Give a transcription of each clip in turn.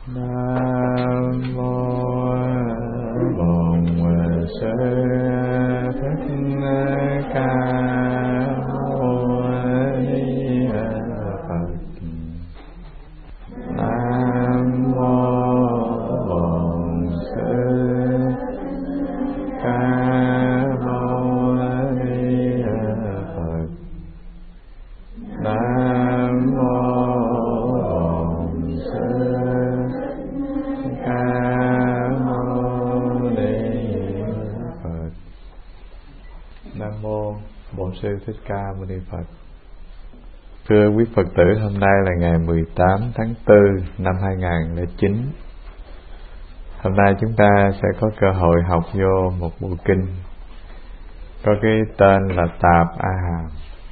Nam mô Bổn Sư Thích Ca Mâu Ni Phật. Nam mô Bổn Sư Ca Mâu Ni Phật. Nam mô Bổn Sư Ca Mâu Ni Phật. Nam mô Bổn Sư Thích Ca Mâu Ni Phật. Thưa quý Phật tử, hôm nay là ngày 18 tháng 4 năm 2009. Hôm nay chúng ta sẽ có cơ hội học vô một bộ kinh có cái tên là Tạp A Hàm.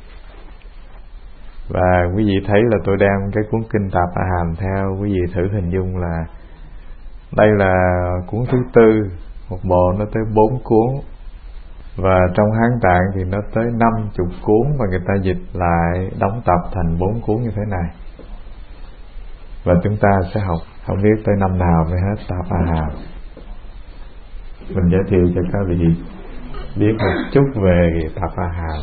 Và quý vị thấy là tôi đem cái cuốn kinh Tạp A Hàm theo, quý vị thử hình dung là đây là cuốn thứ tư, một bộ nó tới 4 cuốn. Và trong Hán Tạng thì nó tới 50 cuốn, và người ta dịch lại đóng tập thành 4 cuốn như thế này. Và chúng ta sẽ học không biết tới năm nào mới hết Tạp A Hàm. Mình giới thiệu cho các vị biết một chút về Tạp A Hàm.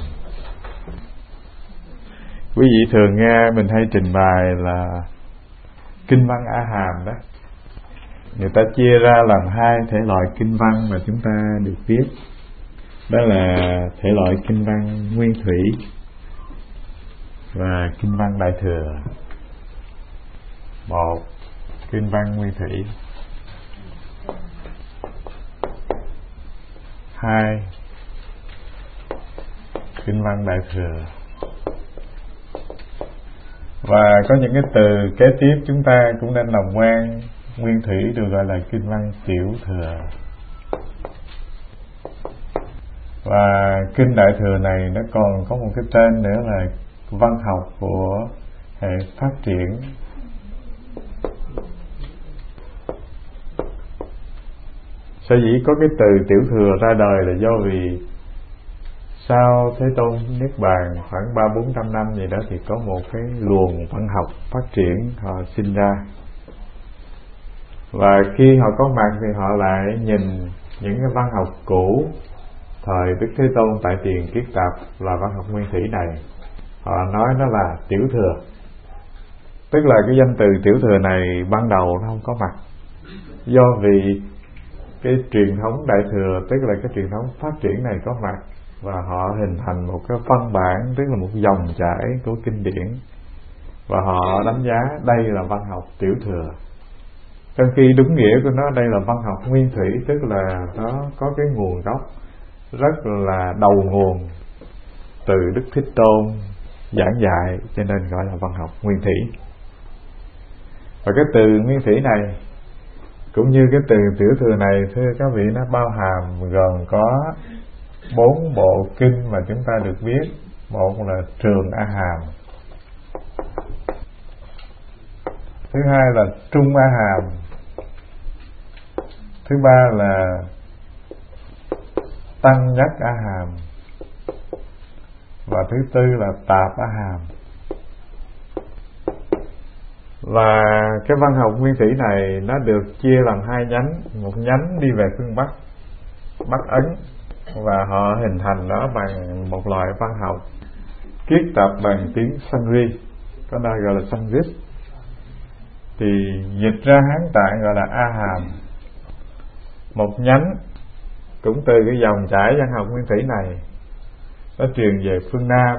Quý vị thường nghe mình hay trình bày là kinh văn A Hàm đó. Người ta chia ra làm hai thể loại kinh văn mà chúng ta được biết. Đó là thể loại kinh văn nguyên thủy và kinh văn đại thừa. Một, kinh văn nguyên thủy. Hai, kinh văn đại thừa. Và có những cái từ kế tiếp chúng ta cũng nên làm quen. Nguyên thủy được gọi là kinh văn tiểu thừa. Và kinh đại thừa này nó còn có một cái tên nữa là văn học của hệ phát triển. Sở dĩ có cái từ tiểu thừa ra đời là do vì sau Thế Tôn Niết Bàn khoảng 300-400 năm gì đó thì có một cái luồng văn học phát triển họ sinh ra. Và khi họ có mặt thì họ lại nhìn những cái văn học cũ thời Đức Thế Tôn tại Tiền Kiết Tập là văn học nguyên thủy này. Họ nói nó là tiểu thừa. Tức là cái danh từ tiểu thừa này ban đầu nó không có mặt. Do vì cái truyền thống đại thừa, tức là cái truyền thống phát triển này có mặt, và họ hình thành một cái văn bản, tức là một dòng chảy của kinh điển, và họ đánh giá đây là văn học tiểu thừa. Trong khi đúng nghĩa của nó đây là văn học nguyên thủy, tức là nó có cái nguồn gốc rất là đầu nguồn từ Đức Thích Tôn giảng dạy, cho nên gọi là văn học nguyên thủy. Và cái từ nguyên thủy này cũng như cái từ tiểu thừa này, thưa các vị, nó bao hàm gồm có 4 bộ kinh mà chúng ta được biết. Một là Trường A Hàm, thứ hai là Trung A Hàm, thứ ba là Tăng Nhất A Hàm, và thứ tư là Tạp A Hàm. Và cái văn học nguyên thủy này nó được chia làm hai nhánh. Một nhánh đi về phương Bắc, Bắc Ấn, và họ hình thành nó bằng một loại văn học kiết tập bằng tiếng Sanskrit, có nơi gọi là Sanskrit, thì dịch ra Hán Tạng gọi là A Hàm. Một nhánh cũng từ cái dòng chảy văn học nguyên thủy này, nó truyền về phương Nam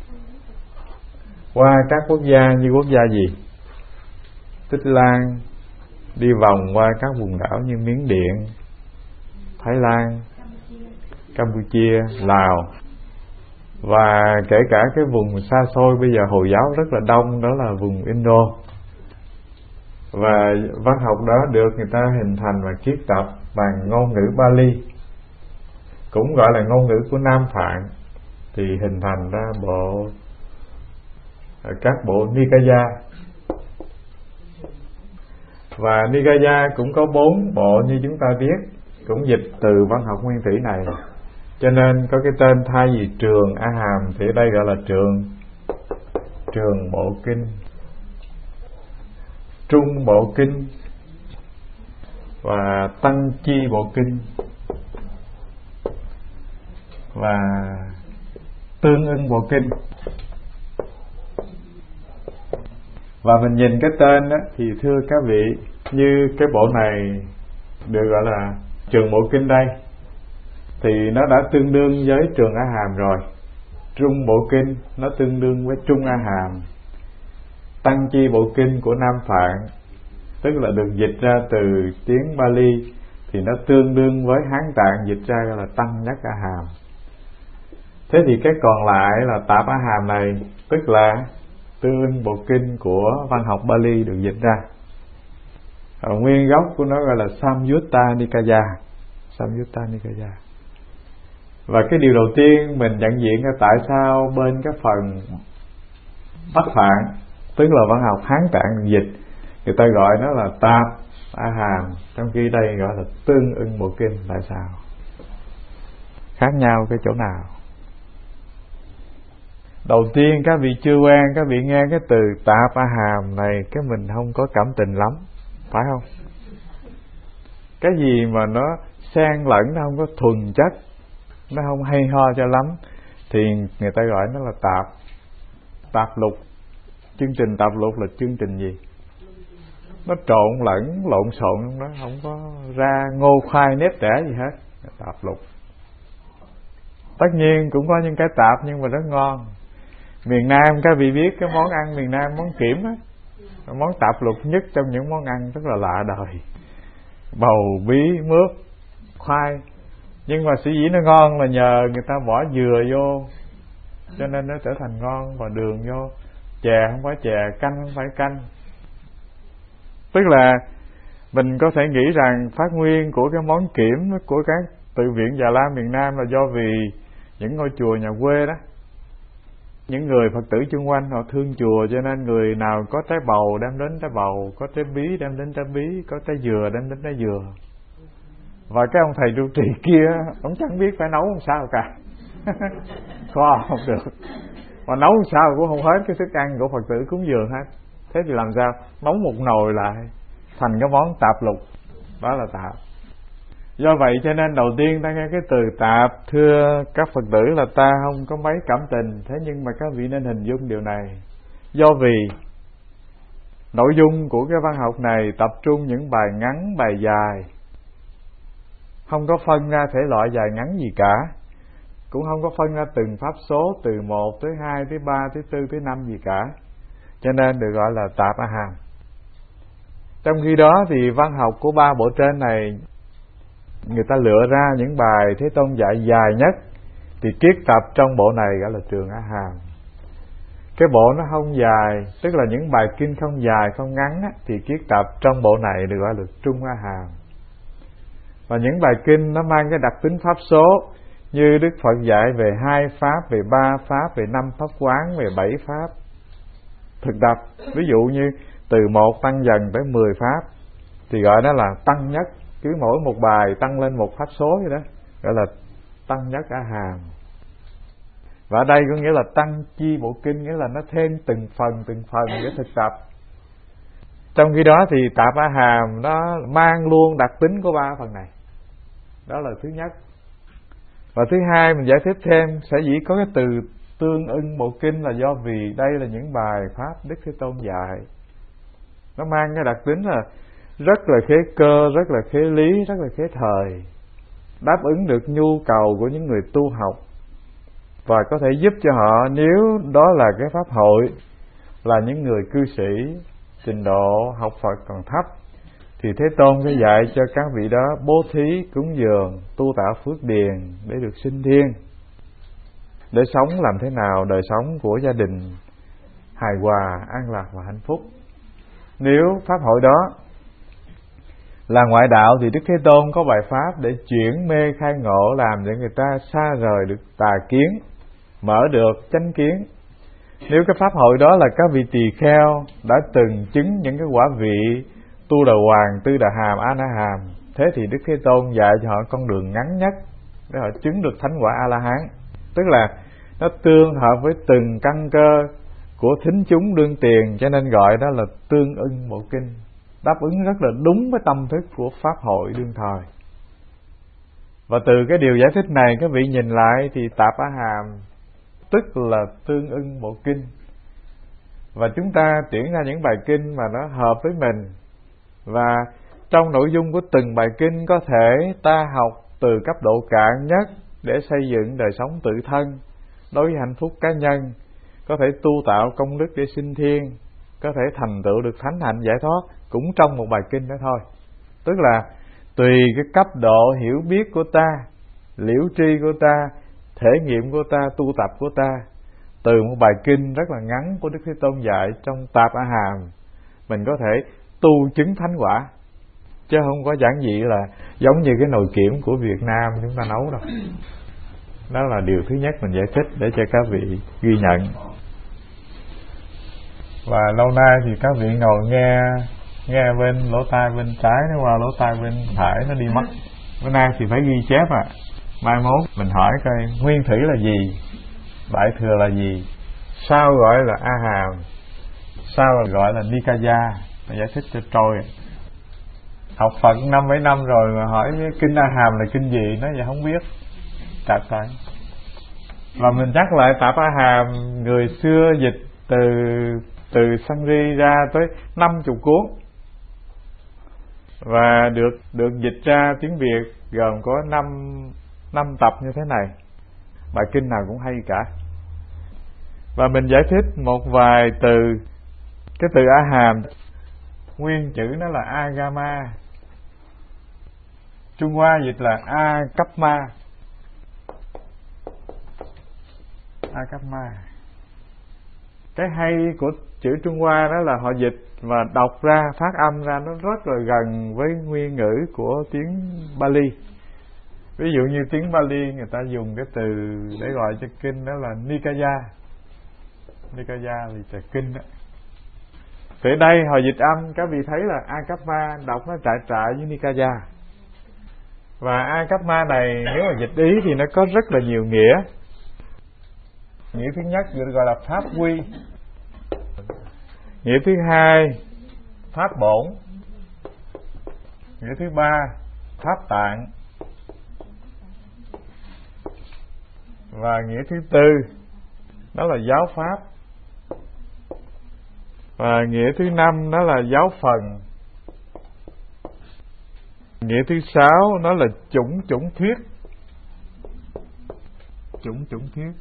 qua các quốc gia như quốc gia gì? Tích Lan, đi vòng qua các vùng đảo như Miến Điện, Thái Lan, Campuchia, Lào, và kể cả cái vùng xa xôi bây giờ Hồi giáo rất là đông, đó là vùng Indo. Và văn học đó được người ta hình thành và kiết tập bằng ngôn ngữ Bali, cũng gọi là ngôn ngữ của Nam Phạn, thì hình thành ra các bộ Nikaya. Và Nikaya cũng có 4 bộ như chúng ta biết, cũng dịch từ văn học nguyên thủy này. Cho nên có cái tên thay vì Trường A Hàm thì ở đây gọi là Trường Bộ Kinh, Trung Bộ Kinh, và Tăng Chi Bộ Kinh và Tương Ưng Bộ Kinh. Và mình nhìn cái tên đó thì thưa các vị, như cái bộ này được gọi là Trường Bộ Kinh đây, thì nó đã tương đương với Trường A Hàm rồi. Trung Bộ Kinh nó tương đương với Trung A Hàm. Tăng Chi Bộ Kinh của Nam Phạn, tức là được dịch ra từ tiếng Bali, thì nó tương đương với Hán Tạng dịch ra là Tăng Nhất A Hàm. Thế thì cái còn lại là Tạp A Hàm này, tức là Tương Ưng Bộ Kinh của văn học Bali được dịch ra. Nguyên gốc của nó gọi là Samyutta Nikaya. Samyutta Nikaya. Và cái điều đầu tiên mình nhận diện là tại sao bên cái phần Bắc Phạn, tức là văn học Hán Tạng được dịch, người ta gọi nó là Tạp A Hàm, trong khi đây gọi là Tương Ưng Bộ Kinh. Tại sao? Khác nhau cái chỗ nào? Đầu tiên các vị chưa quen, các vị nghe cái từ Tạp A Hàm này cái mình không có cảm tình lắm, phải không? Cái gì mà nó xen lẫn, nó không có thuần chất, nó không hay ho cho lắm, thì người ta gọi nó là tạp. Tạp lục. Chương trình tạp lục là chương trình gì? Nó trộn lẫn, lộn xộn, nó không có ra ngô khoai nếp đẻ gì hết. Tạp lục. Tất nhiên cũng có những cái tạp nhưng mà rất ngon. Miền Nam các vị biết cái món ăn miền Nam, món kiểm á, món tạp lục nhất trong những món ăn rất là lạ đời. Bầu, bí, mướp, khoai. Nhưng mà sở dĩ nó ngon là nhờ người ta bỏ dừa vô, cho nên nó trở thành ngon, và đường vô. Chè không phải chè, canh không phải canh. Tức là mình có thể nghĩ rằng phát nguyên của cái món kiểm của các tự viện Già Lam miền Nam là do vì những ngôi chùa nhà quê đó, những người Phật tử chung quanh họ thương chùa, cho nên người nào có trái bầu đem đến trái bầu, có trái bí đem đến trái bí, có trái dừa đem đến trái dừa. Và cái ông thầy trụ trì kia, ông chẳng biết phải nấu làm sao cả. Kho không được, mà nấu làm sao cũng không hết cái thức ăn của Phật tử cúng dường hết. Thế thì làm sao? Nấu một nồi lại thành cái món tạp lục. Đó là tạp. Do vậy cho nên đầu tiên ta nghe cái từ tạp, thưa các Phật tử, là ta không có mấy cảm tình. Thế nhưng mà các vị nên hình dung điều này. Do vì nội dung của cái văn học này tập trung những bài ngắn, bài dài, không có phân ra thể loại dài ngắn gì cả, cũng không có phân ra từng pháp số từ 1 tới 2 tới 3 tới 4 tới 5 gì cả, cho nên được gọi là Tạp A Hàm. Trong khi đó thì văn học của ba bộ trên này, người ta lựa ra những bài Thế Tôn dạy dài nhất, thì kiết tập trong bộ này gọi là Trường A Hàm. Cái bộ nó không dài, tức là những bài kinh không dài không ngắn á, thì kiết tập trong bộ này được gọi là Trung A Hàm. Và những bài kinh nó mang cái đặc tính pháp số, như Đức Phật dạy về 2 pháp, về 3 pháp, về 5 pháp quán, về 7 pháp thực tập. Ví dụ như từ 1 tăng dần tới 10 pháp thì gọi đó là tăng nhất. Cứ mỗi một bài tăng lên một pháp số vậy đó, gọi là tăng nhất A Hàm. Và ở đây có nghĩa là tăng chi bộ kinh, nghĩa là nó thêm từng phần để thực tập. Trong khi đó thì Tạp A Hàm nó mang luôn đặc tính của ba phần này. Đó là thứ nhất. Và thứ hai, mình giải thích thêm, sẽ dĩ có cái từ tương ưng bộ kinh là do vì đây là những bài pháp Đức Thế Tôn dạy. Nó mang cái đặc tính là rất là khế cơ, rất là khế lý, rất là khế thời, đáp ứng được nhu cầu của những người tu học, và có thể giúp cho họ, nếu đó là cái pháp hội, là những người cư sĩ trình độ học Phật còn thấp, thì Thế Tôn sẽ dạy cho các vị đó bố thí, cúng dường, tu tạo phước điền để được sinh thiên, để sống làm thế nào đời sống của gia đình hài hòa, an lạc và hạnh phúc. Nếu pháp hội đó là ngoại đạo thì Đức Thế Tôn có bài pháp để chuyển mê khai ngộ, làm để người ta xa rời được tà kiến, mở được chánh kiến. Nếu cái pháp hội đó là các vị tỳ kheo đã từng chứng những cái quả vị Tu Đà Hoàng, Tư Đà Hàm, A Na Hàm, thế thì Đức Thế Tôn dạy cho họ con đường ngắn nhất để họ chứng được thánh quả A La Hán. Tức là nó tương hợp với từng căn cơ của thính chúng đương tiền, cho nên gọi đó là tương ưng bộ kinh. đáp ứng rất là đúng với tâm thức của Pháp hội đương thời. Và từ cái điều giải thích này, các vị nhìn lại thì Tạp A Hàm tức là tương ưng bộ kinh. Và chúng ta tuyển ra những bài kinh mà nó hợp với mình. Và trong nội dung của từng bài kinh có thể ta học từ cấp độ cạn nhất để xây dựng đời sống tự thân, đối với hạnh phúc cá nhân, có thể tu tạo công đức để sinh thiên, có thể thành tựu được thánh hạnh giải thoát cũng trong một bài kinh đó thôi. Tức là tùy cái cấp độ hiểu biết của ta, liễu tri của ta, thể nghiệm của ta, tu tập của ta, từ một bài kinh rất là ngắn của Đức Thế Tôn dạy trong Tạp A Hàm, mình có thể tu chứng thánh quả, chứ không có giản dị là giống như cái nồi kiểm của Việt Nam chúng ta nấu đâu. Đó là điều thứ nhất mình giải thích để cho các vị ghi nhận. Và lâu nay thì các vị ngồi nghe bên lỗ tai bên trái nó qua lỗ tai bên phải nó đi mất. Bữa nay thì phải ghi chép mai mốt mình hỏi coi nguyên thủy là gì, Đại thừa là gì, sao gọi là A Hàm, sao gọi là Nikaya, mình giải thích cho trôi. Học Phật 5-7 năm rồi mà hỏi kinh A Hàm là kinh gì, nó giờ không biết. Trật rồi. Và mình nhắc lại Tạp A Hàm người xưa dịch từ Sanskrit ra tới 50 cuốn, và được dịch ra tiếng Việt gồm có 5 tập như thế này. Bài kinh nào cũng hay cả. Và mình giải thích một vài từ. Cái từ A Hàm nguyên chữ nó là Agama, Trung Hoa dịch là Akapma. Akapma. Cái hay của chữ Trung Hoa đó là họ dịch và đọc ra, phát âm ra nó rất là gần với nguyên ngữ của tiếng Bali. Ví dụ như tiếng Bali người ta dùng cái từ để gọi cho kinh đó là Nikaya. Nikaya thì là kinh đó. Từ đây họ dịch âm các vị thấy là Akapma đọc nó trại với Nikaya. Và Akapma này nếu mà dịch ý thì nó có rất là nhiều nghĩa. Nghĩa thứ nhất gọi là pháp quy, nghĩa thứ hai pháp bổn, nghĩa thứ ba pháp tạng, và nghĩa thứ tư đó là giáo pháp, và nghĩa thứ năm đó là giáo phần, nghĩa thứ sáu nó là chủng thuyết. Chủng thuyết.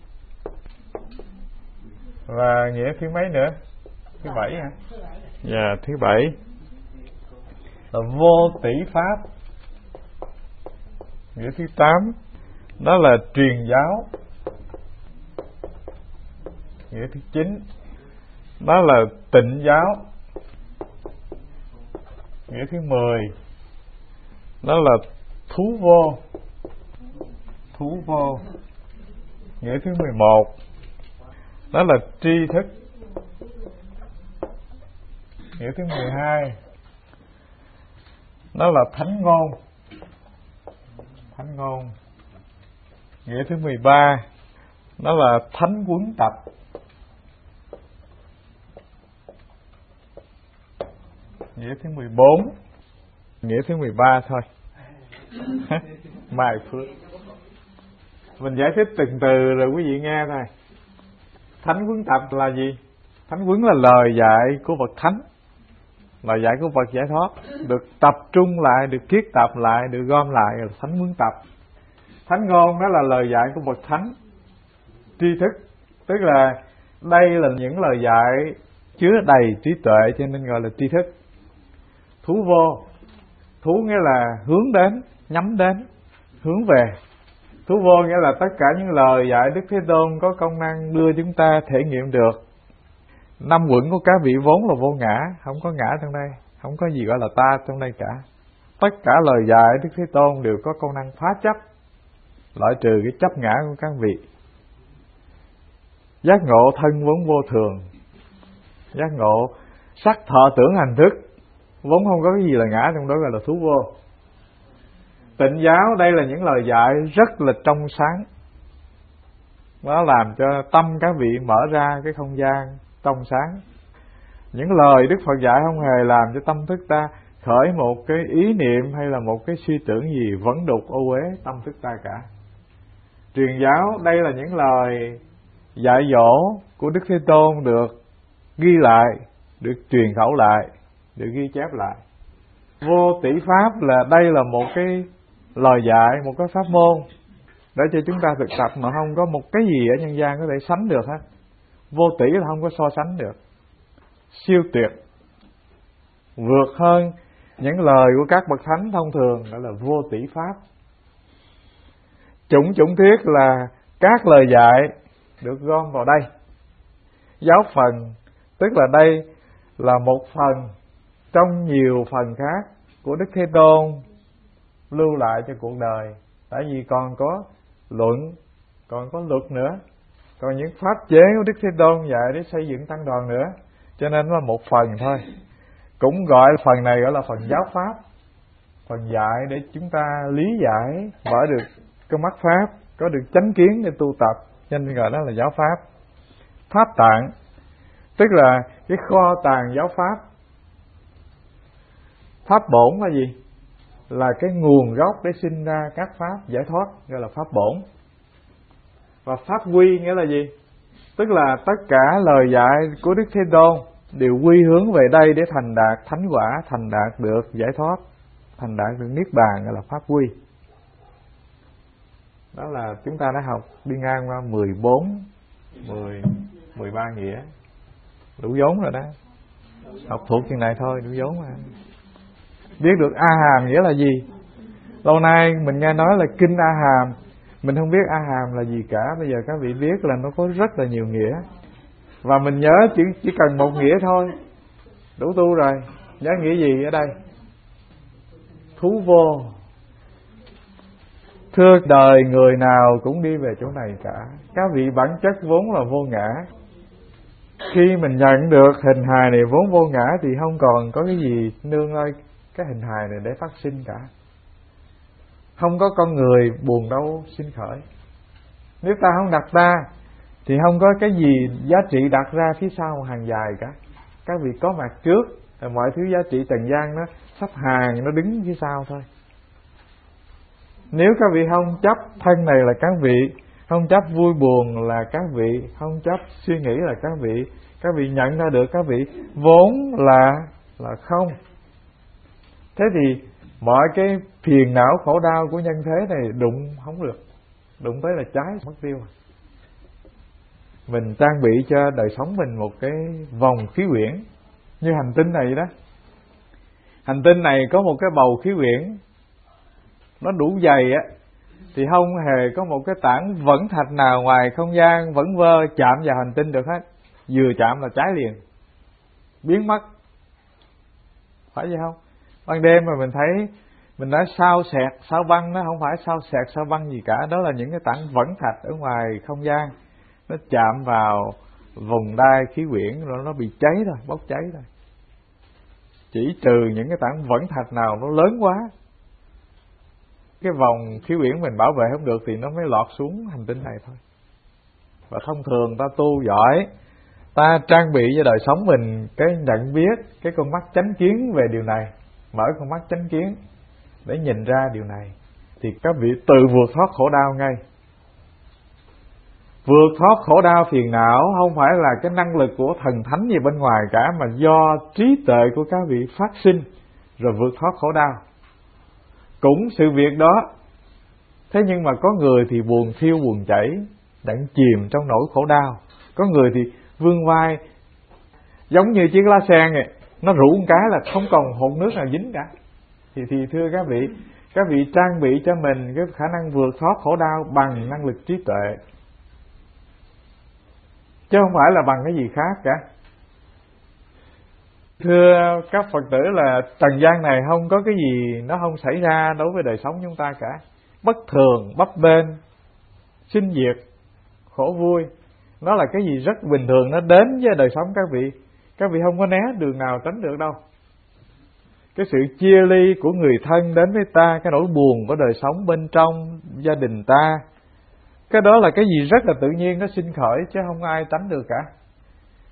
Và nghĩa thứ mấy nữa? Thứ bảy hả? Dạ, thứ bảy là vô tỷ pháp. Nghĩa thứ 8 đó là truyền giáo. Nghĩa thứ 9 đó là tịnh giáo. Nghĩa thứ 10 đó là thú vô. Nghĩa thứ 11 đó là tri thức. Nghĩa thứ 12 đó là thánh ngôn. Nghĩa thứ 13 đó là thánh huấn tập. Nghĩa thứ 14, nghĩa thứ 13 thôi. Mai phước. Mình giải thích từng từ rồi quý vị nghe thôi. Thánh huấn tập là gì? Thánh huấn là lời dạy của bậc thánh, lời dạy của bậc giải thoát, được tập trung lại, được kiết tập lại, được gom lại là thánh huấn tập. Thánh ngôn đó là lời dạy của bậc thánh. Tri thức tức là đây là những lời dạy chứa đầy trí tuệ cho nên gọi là tri thức. Thú vô, thú nghĩa là hướng đến, nhắm đến, hướng về. Thú vô nghĩa là tất cả những lời dạy Đức Thế Tôn có công năng đưa chúng ta thể nghiệm được. 5 quẩn của các vị vốn là vô ngã, không có ngã trong đây, không có gì gọi là ta trong đây cả. Tất cả lời dạy Đức Thế Tôn đều có công năng phá chấp, loại trừ cái chấp ngã của các vị. Giác ngộ thân vốn vô thường, giác ngộ sắc thọ tưởng hành thức, vốn không có cái gì là ngã trong đó, gọi là thú vô. Tịnh giáo đây là những lời dạy rất là trong sáng, nó làm cho tâm các vị mở ra cái không gian trong sáng. Những lời Đức Phật dạy không hề làm cho tâm thức ta khởi một cái ý niệm hay là một cái suy tưởng gì vẫn đục ô uế tâm thức ta cả. Truyền giáo đây là những lời dạy dỗ của Đức Thế Tôn được ghi lại, được truyền khẩu lại, được ghi chép lại. Vô tỷ pháp là đây là một cái lời dạy, một cái pháp môn để cho chúng ta thực tập mà không có một cái gì ở nhân gian có thể sánh được hết. Vô tỷ là không có so sánh được, siêu tuyệt, vượt hơn những lời của các bậc thánh thông thường, gọi là vô tỷ pháp. Chủng thuyết là các lời dạy được gom vào đây. Giáo phần tức là đây là một phần trong nhiều phần khác của Đức Thế Tôn lưu lại cho cuộc đời. Tại vì còn có luận, còn có luật nữa, còn những pháp chế của Đức Thế Tôn dạy để xây dựng tăng đoàn nữa, cho nên nó là một phần thôi. Cũng gọi phần này gọi là phần giáo pháp, phần dạy để chúng ta lý giải, mở được cái mắt pháp, có được chánh kiến để tu tập, cho nên gọi đó là giáo pháp. Pháp tạng tức là cái kho tàng giáo pháp. Pháp bổn là gì? Là cái nguồn gốc để sinh ra các pháp giải thoát, gọi là pháp bổn. Và pháp quy nghĩa là gì? Tức là tất cả lời dạy của Đức Thế Tôn đều quy hướng về đây để thành đạt thánh quả, thành đạt được giải thoát, thành đạt được niết bàn, gọi là pháp quy. Đó là chúng ta đã học đi ngang qua 13 nghĩa. Đủ vốn rồi đó. Học thuộc chừng này thôi, đủ vốn mà. Biết được A Hàm nghĩa là gì? Lâu nay mình nghe nói là kinh A Hàm, mình không biết A Hàm là gì cả. Bây giờ các vị biết là nó có rất là nhiều nghĩa. Và mình nhớ chỉ cần một nghĩa thôi, đủ tu rồi. Nhớ nghĩa gì ở đây? Thú vô. Thưa đời người nào cũng đi về chỗ này cả. Các vị bản chất vốn là vô ngã. Khi mình nhận được hình hài này vốn vô ngã thì không còn có cái gì nương ơi cái hình hài này để phát sinh cả. Không có con người buồn đâu sinh khởi. Nếu ta không đặt ta thì không có cái gì giá trị đặt ra phía sau hàng dài cả. Các vị có mặt trước, mọi thứ giá trị trần gian nó sắp hàng, nó đứng phía sau thôi. Nếu các vị không chấp thân này là các vị, không chấp vui buồn là các vị, không chấp suy nghĩ là các vị nhận ra được các vị vốn là không. Thế thì mọi cái phiền não khổ đau của nhân thế này đụng không được, đụng tới là cháy mất tiêu. Mình trang bị cho đời sống mình một cái vòng khí quyển như hành tinh này đó. Hành tinh này có một cái bầu khí quyển nó đủ dày á, thì không hề có một cái tảng vẫn thạch nào ngoài không gian vẫn vơ chạm vào hành tinh được hết. Vừa chạm là cháy liền, biến mất. Phải vậy không? Ban đêm mà mình thấy mình nói sao xẹt sao băng, nó không phải sao xẹt sao băng gì cả. Đó là những cái tảng vẫn thạch ở ngoài không gian, nó chạm vào vùng đai khí quyển rồi nó bị cháy rồi, bốc cháy rồi. Chỉ trừ những cái tảng vẫn thạch nào nó lớn quá, cái vòng khí quyển mình bảo vệ không được thì nó mới lọt xuống hành tinh này thôi. Và thông thường ta tu giỏi, ta trang bị cho đời sống mình cái nhận biết, cái con mắt chánh kiến về điều này, mở con mắt chánh kiến để nhìn ra điều này, thì các vị tự vượt thoát khổ đau ngay. Vượt thoát khổ đau phiền não không phải là cái năng lực của thần thánh gì bên ngoài cả, mà do trí tuệ của các vị phát sinh rồi vượt thoát khổ đau. Cũng sự việc đó, thế nhưng mà có người thì buồn thiêu buồn chảy, đặng chìm trong nỗi khổ đau. Có người thì vươn vai giống như chiếc lá sen này, nó rủ một cái là không còn hột nước nào dính cả. Thì thưa các vị trang bị cho mình cái khả năng vượt thoát khổ đau bằng năng lực trí tuệ, chứ không phải là bằng cái gì khác cả. Thưa các Phật tử là trần gian này không có cái gì nó không xảy ra đối với đời sống chúng ta cả. Bất thường, bấp bênh, sinh diệt, khổ vui, nó là cái gì rất bình thường, nó đến với đời sống các vị. Các vị không có né đường nào tránh được đâu. Cái sự chia ly của người thân đến với ta, cái nỗi buồn của đời sống bên trong gia đình ta, cái đó là cái gì rất là tự nhiên, nó sinh khởi chứ không ai tránh được cả.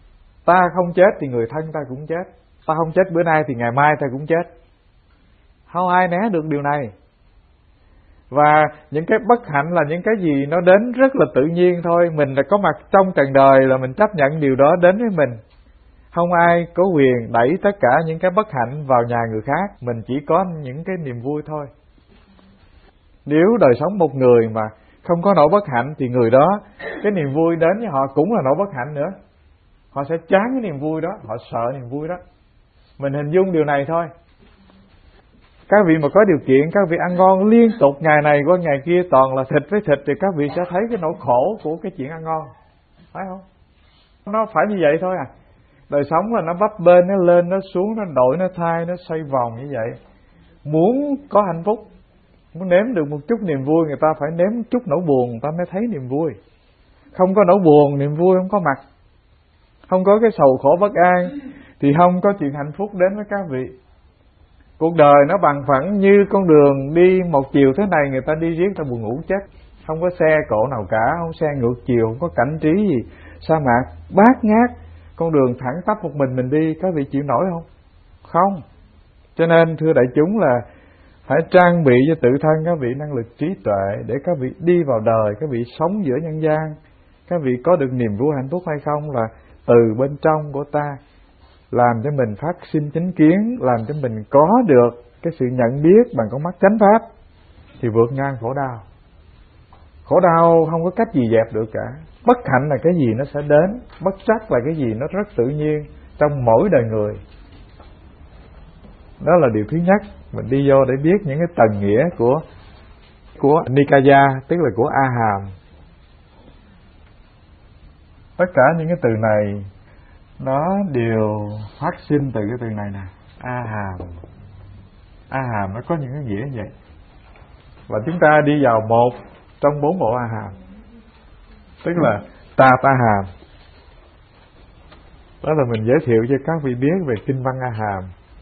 Ta không chết thì người thân ta cũng chết. Ta không chết bữa nay thì ngày mai ta cũng chết. Không ai né được điều này. Và những cái bất hạnh là những cái gì nó đến rất là tự nhiên thôi. Mình là có mặt trong trần đời là mình chấp nhận điều đó đến với mình. Không ai có quyền đẩy tất cả những cái bất hạnh vào nhà người khác. Mình chỉ có những cái niềm vui thôi. Nếu đời sống một người mà không có nỗi bất hạnh thì người đó, cái niềm vui đến với họ cũng là nỗi bất hạnh nữa. Họ sẽ chán cái niềm vui đó, họ sợ niềm vui đó. Mình hình dung điều này thôi. Các vị mà có điều kiện, các vị ăn ngon liên tục ngày này qua ngày kia toàn là thịt với thịt thì các vị sẽ thấy cái nỗi khổ của cái chuyện ăn ngon. Phải không? Nó phải như vậy thôi à. Đời sống là nó bấp bênh, nó lên, nó xuống, nó đổi, nó thay, nó xoay vòng như vậy. Muốn có hạnh phúc, muốn nếm được một chút niềm vui, người ta phải nếm chút nỗi buồn, người ta mới thấy niềm vui. Không có nỗi buồn, niềm vui không có mặt. Không có cái sầu khổ bất an thì không có chuyện hạnh phúc đến với các vị. Cuộc đời nó bằng phẳng như con đường đi một chiều thế này, người ta đi riết ta buồn ngủ chết. Không có xe cộ nào cả, không xe ngược chiều, không có cảnh trí gì. Sa mạc bát ngát, con đường thẳng tắp một mình đi, các vị chịu nổi không? Không. Cho nên thưa đại chúng là hãy trang bị cho tự thân các vị năng lực trí tuệ để các vị đi vào đời, các vị sống giữa nhân gian. Các vị có được niềm vui hạnh phúc hay không là từ bên trong của ta, làm cho mình phát sinh chánh kiến, làm cho mình có được cái sự nhận biết bằng con mắt chánh pháp thì vượt ngang khổ đau. Khổ đau không có cách gì dẹp được cả. Bất hạnh là cái gì nó sẽ đến, bất trắc là cái gì nó rất tự nhiên trong mỗi đời người. Đó là điều thứ nhất. Mình đi vô để biết những cái tầng nghĩa của Nikaya, tức là của A Hàm. Tất cả những cái từ này nó đều phát sinh từ cái từ này nè, A Hàm. A Hàm nó có những cái nghĩa như vậy. Và chúng ta đi vào một trong 4 bộ A Hàm, tức là Tạp A Hàm. Đó là mình giới thiệu cho các vị biết về kinh văn A Hàm.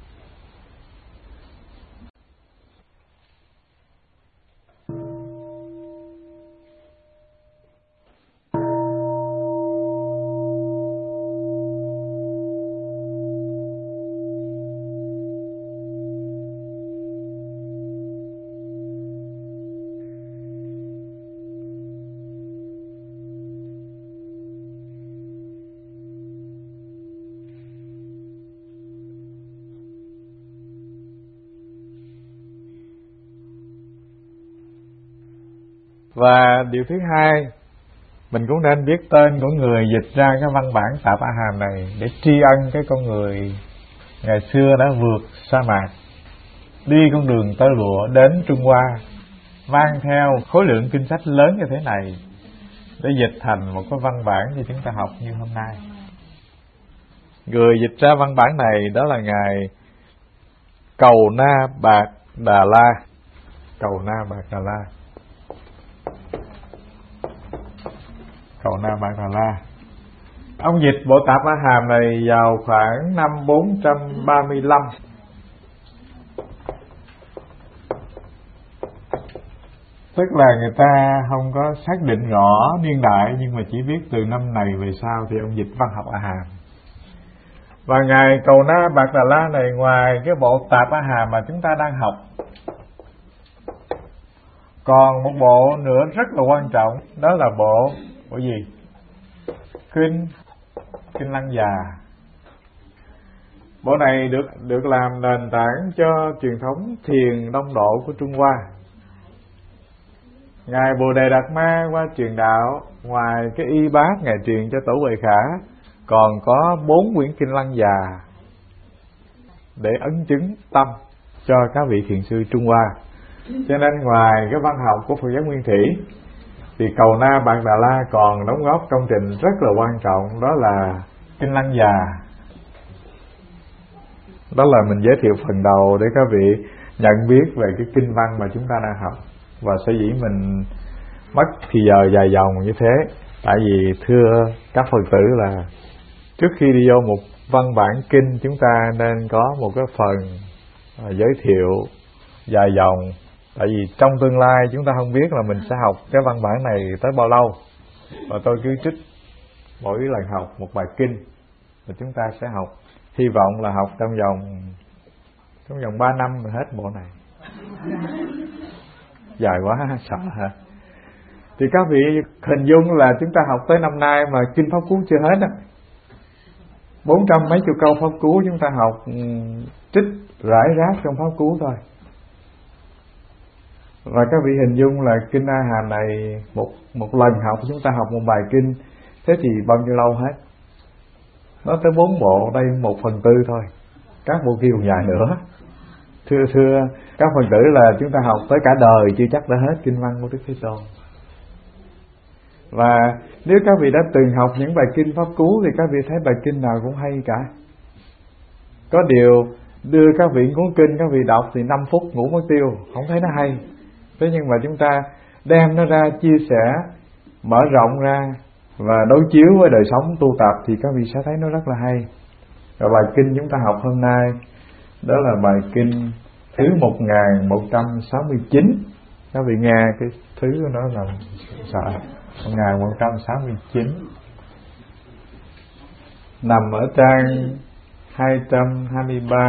Và điều thứ hai, mình cũng nên biết tên của người dịch ra cái văn bản Tạp A Hàm này để tri ân cái con người ngày xưa đã vượt sa mạc, đi con đường tơ lụa đến Trung Hoa, mang theo khối lượng kinh sách lớn như thế này để dịch thành một cái văn bản cho chúng ta học như hôm nay. Người dịch ra văn bản này đó là Ngài Cầu Na Bạt Đà La. Cầu Na Bạt Đà La. Cầu Na Bạt Đà La. Ông dịch bộ Tạp A Hàm này vào khoảng năm 435. Tức là người ta không có xác định rõ niên đại, nhưng mà chỉ biết từ năm này về sau thì ông dịch văn học A Hàm. Và Ngài Cầu Na Bạt Đà La này, ngoài cái bộ Tạp A Hàm mà chúng ta đang học, còn một bộ nữa rất là quan trọng, đó là bộ gì? Kinh Lăng Già. Bộ này được làm nền tảng cho truyền thống thiền Đông Độ của Trung Hoa. Ngài Bồ Đề Đạt Ma qua truyền đạo, ngoài cái y bát Ngài truyền cho Tổ Huệ Khả, còn có 4 quyển Kinh Lăng Già để ấn chứng tâm cho các vị thiền sư Trung Hoa. Cho nên ngoài cái văn học của Phật giáo Nguyên Thủy thì Cầu Na Bạt Đà La còn đóng góp công trình rất là quan trọng, đó là Kinh Lăng Già. Đó là mình giới thiệu phần đầu để các vị nhận biết về cái kinh văn mà chúng ta đang học. Và sở dĩ mình mất thì giờ dài dòng như thế, tại vì thưa các Phật tử là trước khi đi vô một văn bản kinh, chúng ta nên có một cái phần giới thiệu dài dòng. Tại vì trong tương lai chúng ta không biết là mình sẽ học cái văn bản này tới bao lâu, và tôi cứ trích mỗi lần học một bài kinh và chúng ta sẽ học, hy vọng là học trong vòng 3 năm là hết bộ này. Dài quá sợ hả? Thì các vị hình dung là chúng ta học tới năm nay mà kinh Pháp Cú chưa hết á. 400 mấy chục câu Pháp Cú chúng ta học trích rải rác trong Pháp Cú thôi. Và các vị hình dung là kinh A Hàm này một lần học chúng ta học một bài kinh, thế thì bao nhiêu lâu hết? Nó tới 4 bộ, đây 1/4 thôi. Các bộ kia còn dài nữa. Thưa các phần tử là chúng ta học tới cả đời chưa chắc đã hết kinh văn của Đức Thế Tôn. Và nếu các vị đã từng học những bài kinh Pháp Cú thì các vị thấy bài kinh nào cũng hay cả. Có điều đưa các vị cuốn kinh các vị đọc thì 5 phút ngủ mất tiêu, không thấy nó hay. Thế nhưng mà chúng ta đem nó ra chia sẻ, mở rộng ra và đối chiếu với đời sống tu tập thì các vị sẽ thấy nó rất là hay. Và bài kinh chúng ta học hôm nay đó là bài kinh thứ 1169. Các vị nghe cái thứ của nó là sợ. 1169 nằm ở trang 223.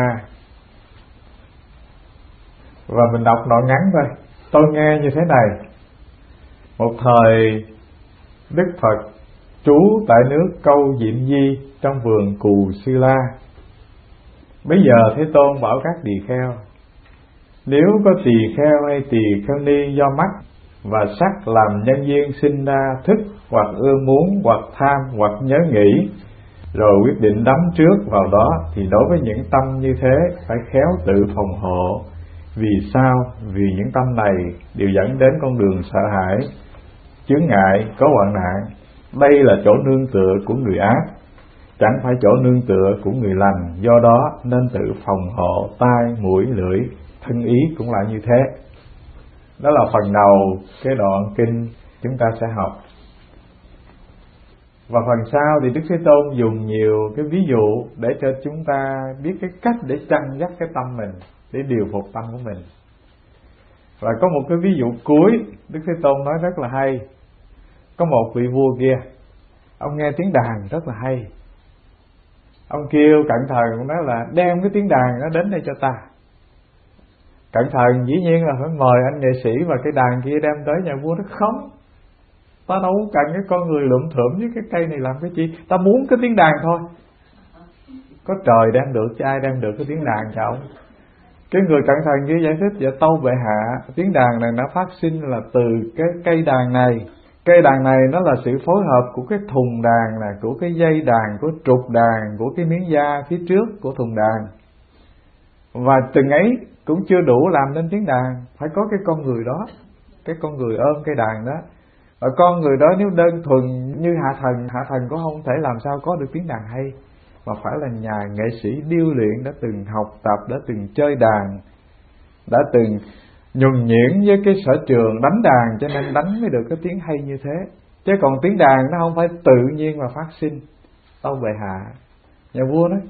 Và mình đọc đoạn ngắn thôi. Tôi nghe như thế này: một thời Đức Phật trú tại nước Câu Diệm Di trong vườn Cù Sư La. Bây giờ Thế Tôn bảo các tỳ kheo: nếu có tỳ kheo hay tỳ kheo ni do mắt và sắc làm nhân duyên sinh ra thức hoặc ưa muốn hoặc tham hoặc nhớ nghĩ, rồi quyết định đắm trước vào đó, thì đối với những tâm như thế phải khéo tự phòng hộ. Vì sao? Vì những tâm này đều dẫn đến con đường sợ hãi, chướng ngại, có hoạn nạn. Đây là chỗ nương tựa của người ác, chẳng phải chỗ nương tựa của người lành. Do đó nên tự phòng hộ tai, mũi, lưỡi, thân ý cũng là như thế. Đó là phần đầu cái đoạn kinh chúng ta sẽ học. Và phần sau thì Đức Thế Tôn dùng nhiều cái ví dụ để cho chúng ta biết cái cách để chăn dắt cái tâm mình, để điều phục tâm của mình. Và có một cái ví dụ cuối Đức Thế Tôn nói rất là hay. Có một vị vua kia, ông nghe tiếng đàn rất là hay. Ông kêu cận thần, ông nói là đem cái tiếng đàn nó đến đây cho ta. Cận thần dĩ nhiên là phải mời anh nghệ sĩ và cái đàn kia đem tới nhà vua. Nó không, ta đâu cần cái con người lượm thượm với cái cây này làm cái chi, ta muốn cái tiếng đàn thôi. Có trời đem được chứ ai đem được cái tiếng đàn cho ông. Cái người cận thần kia giải thích: dạ tâu bệ hạ, tiếng đàn này nó phát sinh là từ cái cây đàn này. Cây đàn này nó là sự phối hợp của cái thùng đàn này, của cái dây đàn, của trục đàn, của cái miếng da phía trước của thùng đàn. Và từng ấy cũng chưa đủ làm nên tiếng đàn, phải có cái con người đó, cái con người ôm cây đàn đó. Và con người đó nếu đơn thuần như hạ thần cũng không thể làm sao có được tiếng đàn hay, mà phải là nhà nghệ sĩ điêu luyện, đã từng học tập, đã từng chơi đàn, đã từng nhuần nhuyễn với cái sở trường đánh đàn, cho nên đánh mới được cái tiếng hay như thế. Chứ còn tiếng đàn nó không phải tự nhiên mà phát sinh. Tâu bệ hạ, nhà vua nói: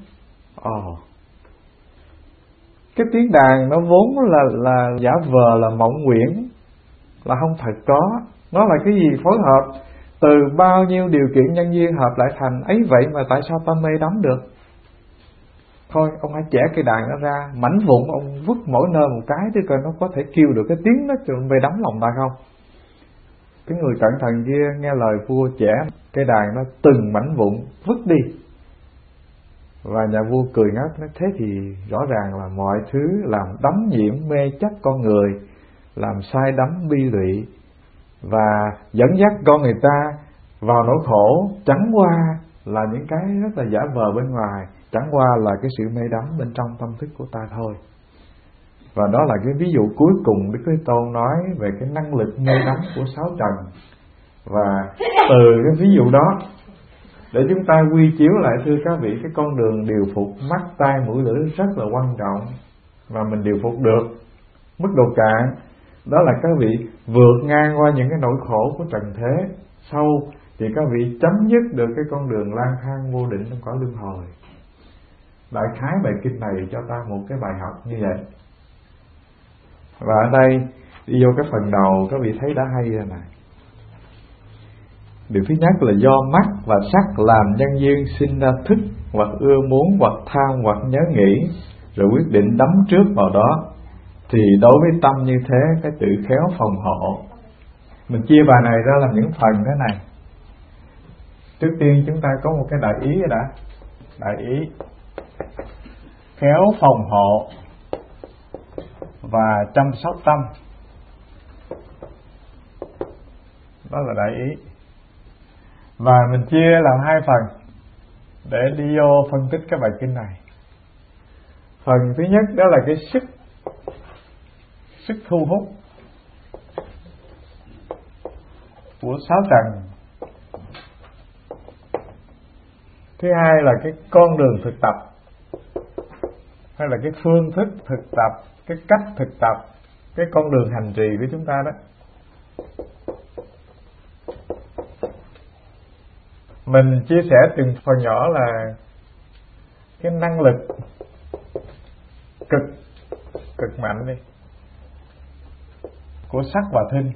cái tiếng đàn nó vốn là giả vờ, là mộng quyển, là không thật có. Nó là cái gì? Phối hợp từ bao nhiêu điều kiện nhân duyên hợp lại thành ấy, vậy mà tại sao ta mê đắm được? Thôi ông hãy chẻ cây đàn nó ra, mảnh vụn ông vứt mỗi nơi một cái, chứ coi nó có thể kêu được cái tiếng nó mê đắm lòng ta không. Cái người cận thần kia nghe lời vua chẻ cây đàn nó từng mảnh vụn vứt đi. Và nhà vua cười ngất, nói: thế thì rõ ràng là mọi thứ làm đắm nhiễm mê chấp con người, làm sai đắm bi lụy và dẫn dắt con người ta vào nỗi khổ, chẳng qua là những cái rất là giả vờ bên ngoài, chẳng qua là cái sự mê đắm bên trong tâm thức của ta thôi. Và đó là cái ví dụ cuối cùng Đức Thế Tôn nói về cái năng lực mê đắm của sáu trần. Và từ cái ví dụ đó để chúng ta quy chiếu lại, thưa các vị, cái con đường điều phục mắt, tai, mũi, lưỡi rất là quan trọng. Và mình điều phục được mức độ cạn, đó là các vị vượt ngang qua những cái nỗi khổ của trần thế. Sau thì các vị chấm dứt được cái con đường lang thang vô định trong cõi luân hồi. Đại khái bài kinh này cho ta một cái bài học như vậy. Và ở đây đi vô cái phần đầu, các vị thấy đã hay rồi này. Điều thứ nhất là do mắt và sắc làm nhân duyên sinh ra thức hoặc ưa muốn, hoặc tham, hoặc nhớ nghĩ, rồi quyết định đắm trước vào đó, thì đối với tâm như thế, cái tự khéo phòng hộ. Mình chia bài này ra làm những phần thế này. Trước tiên chúng ta có một cái đại ý rồi đã. Đại ý khéo phòng hộ và chăm sóc tâm, đó là đại ý. Và mình chia làm hai phần để đi vô phân tích cái bài kinh này. Phần thứ nhất đó là cái sức thu hút của sáu trần. Thứ hai là cái con đường thực tập, hay là cái phương thức thực tập, cái cách thực tập, cái con đường hành trì của chúng ta đó. Mình chia sẻ từng phần nhỏ là cái năng lực cực mạnh đi của sắc và thinh.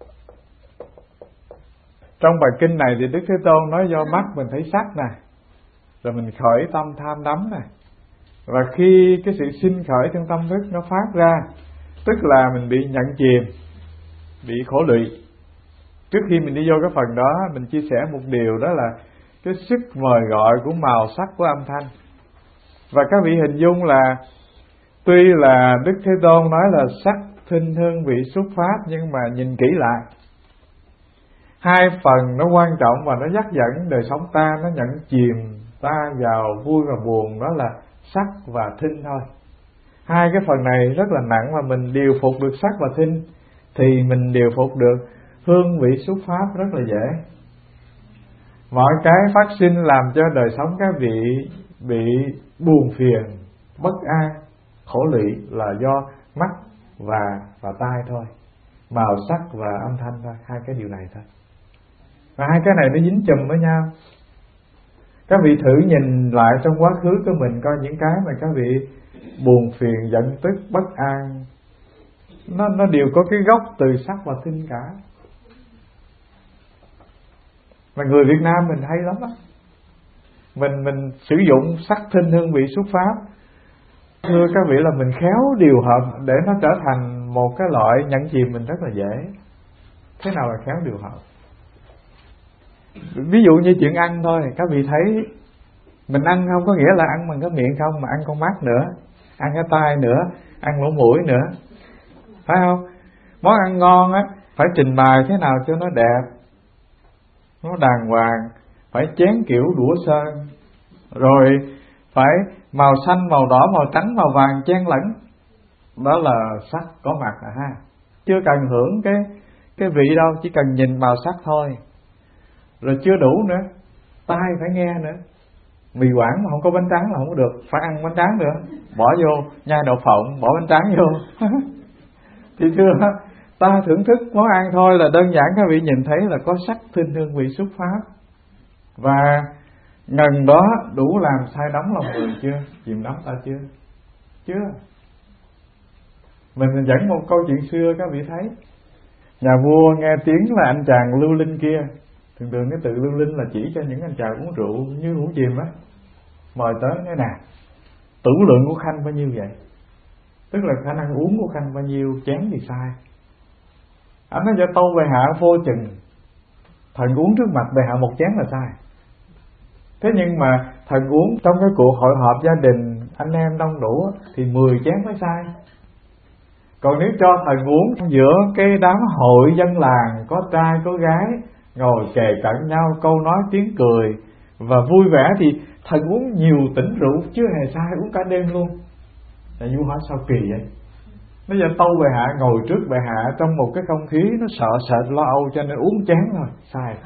Trong bài kinh này thì Đức Thế Tôn nói do mắt mình thấy sắc nè, rồi mình khởi tâm tham đắm nè, và khi cái sự sinh khởi trong tâm thức nó phát ra, tức là mình bị nhận chìm, bị khổ lụy. Trước khi mình đi vô cái phần đó, mình chia sẻ một điều, đó là cái sức mời gọi của màu sắc của âm thanh. Và các vị hình dung là tuy là Đức Thế Tôn nói là sắc, thinh, hương, vị, xúc, pháp, nhưng mà nhìn kỹ lại, hai phần nó quan trọng và nó dắt dẫn đời sống ta, nó nhận chìm ta vào vui và buồn, đó là sắc và thinh thôi. Hai cái phần này rất là nặng, và mình điều phục được sắc và thinh thì mình điều phục được hương, vị, xúc, pháp rất là dễ. Mọi cái phát sinh làm cho đời sống các vị bị buồn phiền, bất an, khổ lụy là do mắt và tai thôi, màu sắc và âm thanh thôi, hai cái điều này thôi. Và hai cái này nó dính chùm với nhau. Các vị thử nhìn lại trong quá khứ của mình, coi những cái mà các vị buồn phiền, giận tức, bất an, nó đều có cái gốc từ sắc và thinh cả. Mà người Việt Nam mình hay lắm đó. Mình sử dụng sắc, thinh, hương, vị, xúc, pháp. Thưa các vị là mình khéo điều hợp để nó trở thành một cái loại nhận chìm mình rất là dễ. Thế nào là khéo điều hợp? Ví dụ như chuyện ăn thôi, các vị thấy mình ăn không có nghĩa là ăn bằng cái miệng không, mà ăn con mắt nữa, ăn cái tai nữa, ăn lỗ mũi nữa, phải không? Món ăn ngon á phải trình bày thế nào cho nó đẹp, nó đàng hoàng, phải chén kiểu đũa sơn, rồi phải màu xanh, màu đỏ, màu trắng, màu vàng chen lẫn. Đó là sắc có mặt ha. Chưa cần hưởng cái vị đâu, chỉ cần nhìn màu sắc thôi. Rồi chưa đủ nữa, tai phải nghe nữa. Mì Quảng mà không có bánh tráng là không có được, phải ăn bánh tráng nữa, bỏ vô nhai đậu phộng, bỏ bánh tráng vô. Thì thưa, ta thưởng thức món ăn thôi là đơn giản các vị nhìn thấy là có sắc, thinh, hương, vị, xúc, pháp. Và ngần đó đủ làm say đắm lòng người chưa? Chìm đắm ta chưa? Chưa. Mình dẫn một câu chuyện xưa các vị thấy. Nhà vua nghe tiếng là anh chàng lưu linh kia. Thường thường cái từ lưu linh là chỉ cho những anh chàng uống rượu như uống chìm á. Mời tới nói nè, tửu lượng của Khanh bao nhiêu vậy? Tức là khả năng uống của Khanh bao nhiêu chén thì sai. Anh nói cho tâu bệ hạ vô chừng, thần uống trước mặt bệ hạ một chén là sai. Thế nhưng mà thần uống trong cái cuộc hội họp gia đình anh em đông đủ thì 10 chén mới sai. Còn nếu cho thần uống giữa cái đám hội dân làng, có trai có gái ngồi kề cận nhau, câu nói tiếng cười và vui vẻ, thì thần uống nhiều tỉnh rượu chưa hề sai, uống cả đêm luôn. Là vua hỏi sao kỳ vậy? Bây giờ tâu bệ hạ ngồi trước bệ hạ trong một cái không khí nó sợ sệt lo âu cho nên uống chén thôi, sai.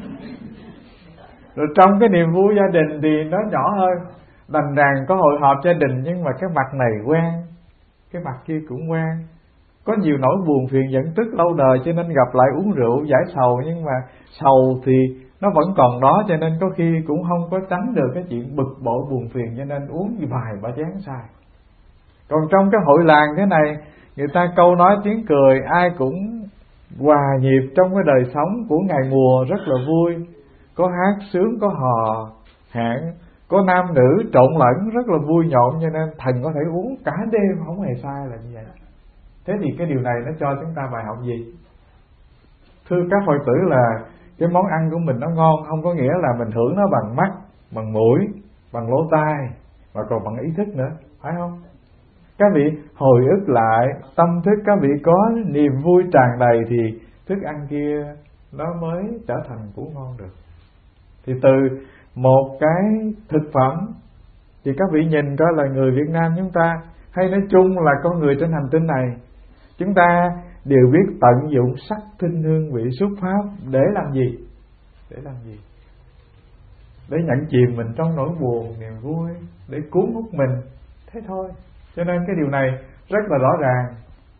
Rồi trong cái niềm vui gia đình thì nó nhỏ hơn, đành rằng có hội họp gia đình nhưng mà cái mặt này quen, cái mặt kia cũng quen, có nhiều nỗi buồn phiền giận tức lâu đời cho nên gặp lại uống rượu giải sầu, nhưng mà sầu thì nó vẫn còn đó, cho nên có khi cũng không có tránh được cái chuyện bực bội buồn phiền, cho nên uống vài ba chén sai. Còn trong cái hội làng thế này, người ta câu nói tiếng cười, ai cũng hòa nhịp trong cái đời sống của ngày mùa rất là vui, có hát sướng, có hò hẹn, có nam nữ trộn lẫn rất là vui nhộn, cho nên thần có thể uống cả đêm không hề sai là như vậy. Thế thì cái điều này nó cho chúng ta bài học gì? Thưa các Phật tử, là cái món ăn của mình nó ngon không có nghĩa là mình hưởng nó bằng mắt, bằng mũi, bằng lỗ tai, và còn bằng ý thức nữa, phải không? Các vị hồi ức lại tâm thức các vị có niềm vui tràn đầy thì thức ăn kia nó mới trở thành củ ngon được. Thì từ một cái thực phẩm thì các vị nhìn coi là người Việt Nam chúng ta, hay nói chung là con người trên hành tinh này, chúng ta đều biết tận dụng sắc thinh hương vị xuất pháp để làm gì? Để làm gì? Để nhận chìm mình trong nỗi buồn, niềm vui, để cuốn hút mình, thế thôi. Cho nên cái điều này rất là rõ ràng.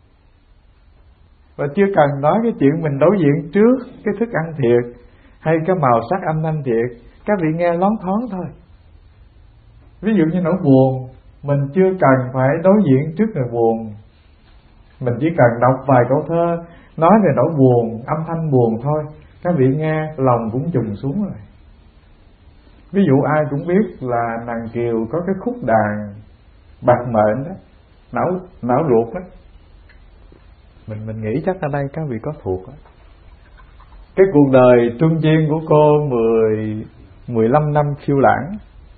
Và chưa cần nói cái chuyện mình đối diện trước cái thức ăn thiệt hay cái màu sắc âm thanh thiệt, các vị nghe loáng thoáng thôi. Ví dụ như nỗi buồn, mình chưa cần phải đối diện trước nỗi buồn, mình chỉ cần đọc vài câu thơ nói về nỗi buồn, âm thanh buồn thôi, các vị nghe lòng cũng trùng xuống rồi. Ví dụ ai cũng biết là nàng Kiều có cái khúc đàn bạc mệnh đó, não ruột đó. Mình nghĩ chắc ở đây các vị có thuộc đó. Cái cuộc đời trung duyên của cô 15 năm phiêu lãng,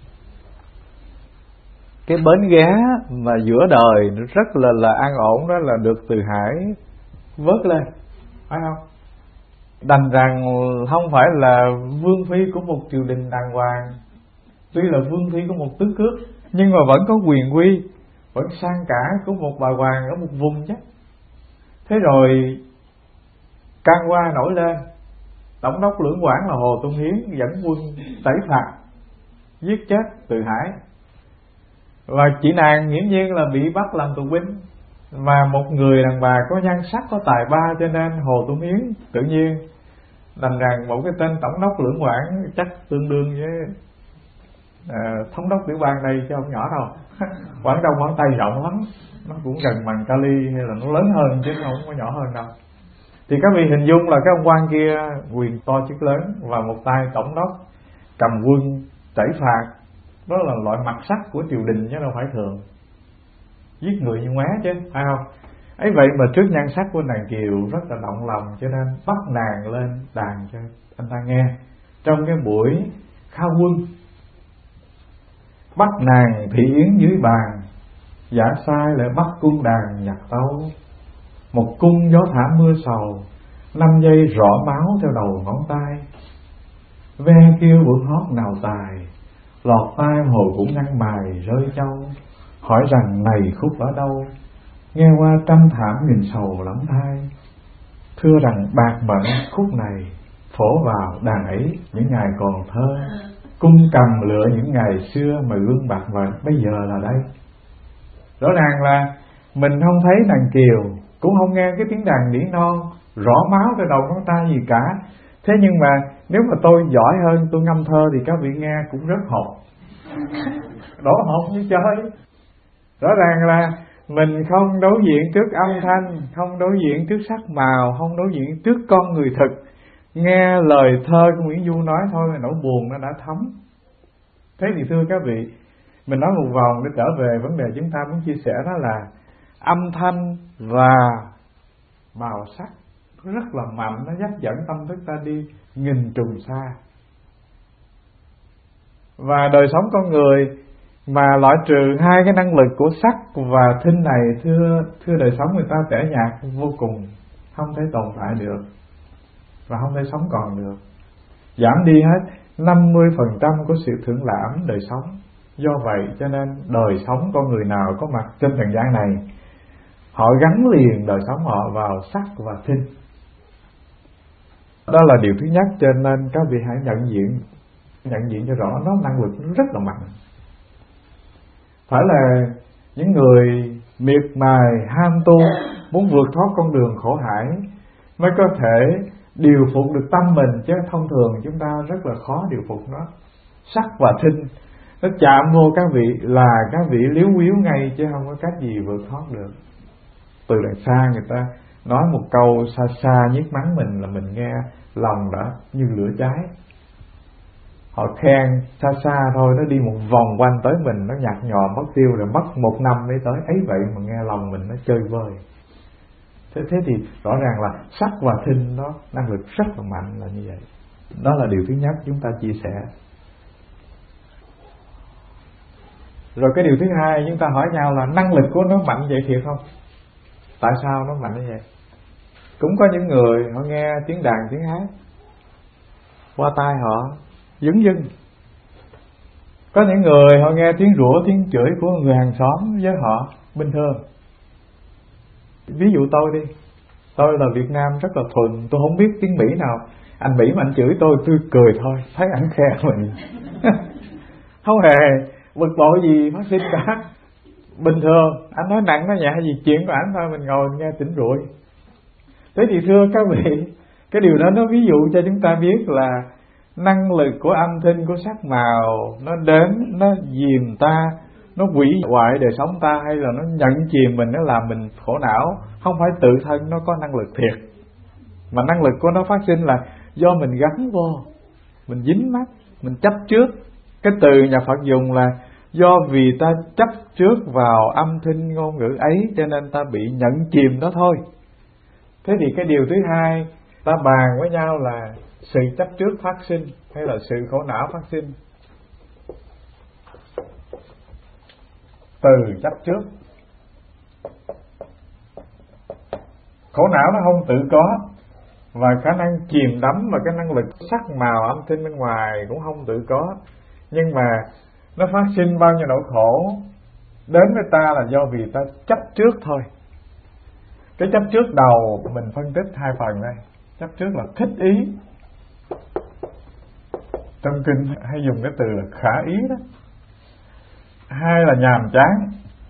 cái bến ghé mà giữa đời rất là an ổn đó là được Từ Hải vớt lên, phải không? Đành rằng không phải là vương phi của một triều đình đàng hoàng, tuy là vương phi của một tứ cước, nhưng mà vẫn có quyền quy, vẫn sang cả của một bà hoàng ở một vùng chứ. Thế rồi Can Qua nổi lên, tổng đốc lưỡng quản là Hồ Tôn Hiến dẫn quân tẩy phạt, giết chết Từ Hải, và chị nàng nghiễm nhiên là bị bắt làm tù binh. Và một người đàn bà có nhan sắc, có tài ba, cho nên Hồ Tôn Hiến tự nhiên đành rằng một cái tên tổng đốc lưỡng quản chắc tương đương với thống đốc tiểu bang đây chứ không nhỏ đâu. Quảng Đông Quảng Tây rộng lắm, nó cũng gần bằng Cali hay là nó lớn hơn chứ không có nhỏ hơn đâu. Thì các vị hình dung là cái ông quan kia quyền to chức lớn, và một tay tổng đốc cầm quân trẩy phạt, đó là loại mặt sắc của triều đình chứ đâu phải thường, giết người như ngoé chứ, phải không? Ấy vậy mà trước nhan sắc của nàng Kiều rất là động lòng, cho nên bắt nàng lên đàn cho anh ta nghe. Trong cái buổi khao quân, bắt nàng thị yến dưới bàn, giả sai lại bắt cung đàn nhạc tấu. Một cung gió thả mưa sầu, 5 giây rõ máu theo đầu ngón tay. Ve kêu bữa hót nào tài, lọt tai hồi cũng ngăn mài rơi châu. Hỏi rằng này khúc ở đâu, nghe qua trăm thảm nghìn sầu lắm thai. Thưa rằng bạc mệnh khúc này, phổ vào đàn ấy những ngày còn thơ. Cung cầm lựa những ngày xưa mà gương bạc mệnh bây giờ là đây. Rõ ràng là mình không thấy nàng Kiều, cũng không nghe cái tiếng đàn nỉ non rõ máu trên đầu ngón tay gì cả. Thế nhưng mà nếu mà tôi giỏi hơn, tôi ngâm thơ thì các vị nghe cũng rất hột, đổ hột như chơi. Rõ ràng là mình không đối diện trước âm thanh, không đối diện trước sắc màu, không đối diện trước con người thực. Nghe lời thơ của Nguyễn Du nói thôi, nỗi buồn nó đã thấm. Thế thì thưa các vị, mình nói một vòng để trở về vấn đề chúng ta muốn chia sẻ, đó là âm thanh và màu sắc rất là mạnh, nó dắt dẫn tâm thức ta đi nghìn trùng xa. Và đời sống con người mà loại trừ hai cái năng lực của sắc và thinh này, thưa đời sống người ta tẻ nhạt vô cùng, không thể tồn tại được và không thể sống còn được. Giảm đi hết 50% của sự thưởng lãm đời sống. Do vậy cho nên đời sống con người nào có mặt trên trần gian này, họ gắn liền đời sống họ vào sắc và thinh. Đó là điều thứ nhất, cho nên các vị hãy nhận diện cho rõ, nó năng lực rất là mạnh. Phải là những người miệt mài ham tu, muốn vượt thoát con đường khổ hải mới có thể điều phục được tâm mình, chứ thông thường chúng ta rất là khó điều phục nó. Sắc và thinh nó chạm vô các vị là các vị liếu quíu ngay, chứ không có cách gì vượt thoát được. Từ đằng xa người ta nói một câu xa xa nhiếc mắng mình là mình nghe lòng đã như lửa cháy. họ khen xa xa thôi, nó đi một vòng quanh tới mình, nó nhạt nhòa mất tiêu rồi, mất 1 năm mới tới. Ấy vậy mà nghe lòng mình nó chơi vơi. Thế thì rõ ràng là sắc và thinh nó năng lực rất là mạnh là như vậy. Đó là điều thứ nhất chúng ta chia sẻ. Rồi cái điều thứ hai chúng ta hỏi nhau là năng lực của nó mạnh vậy thiệt không? Tại sao nó mạnh như vậy? Cũng có những người họ nghe tiếng đàn tiếng hát, qua tai họ dứng dưng. Có những người họ nghe tiếng rủa tiếng chửi của người hàng xóm với họ bình thường. Ví dụ tôi đi, tôi là Việt Nam rất là thuần, tôi không biết tiếng Mỹ nào. Anh Mỹ mà anh chửi tôi cười thôi, thấy ảnh khen mình. Không hề bực bội gì phát sinh cả. Bình thường, anh nói nặng nói nhẹ hay gì chuyện của ảnh thôi, mình ngồi nghe tỉnh rủi. Thế thì thưa các vị, cái điều đó nó ví dụ cho chúng ta biết là năng lực của âm thanh, của sắc màu nó đến, nó dìm ta, nó hủy hoại đời sống ta, hay là nó nhận chìm mình, nó làm mình khổ não. Không phải tự thân nó có năng lực thiệt, mà năng lực của nó phát sinh là do mình gắn vô, mình dính mắc, mình chấp trước. Cái từ nhà Phật dùng là do vì ta chấp trước vào âm thanh ngôn ngữ ấy cho nên ta bị nhận chìm đó thôi. Thế thì cái điều thứ hai ta bàn với nhau là sự chấp trước phát sinh hay là sự khổ não phát sinh. Từ chấp trước, khổ não nó không tự có, và khả năng chìm đắm và cái năng lực sắc màu âm thanh bên ngoài cũng không tự có. Nhưng mà nó phát sinh bao nhiêu nỗi khổ đến với ta là do vì ta chấp trước thôi. Cái chấp trước đầu mình phân tích 2 phần đây. Chấp trước là thích ý, trong kinh hay dùng cái từ là khả ý đó. 2 là nhàm chán.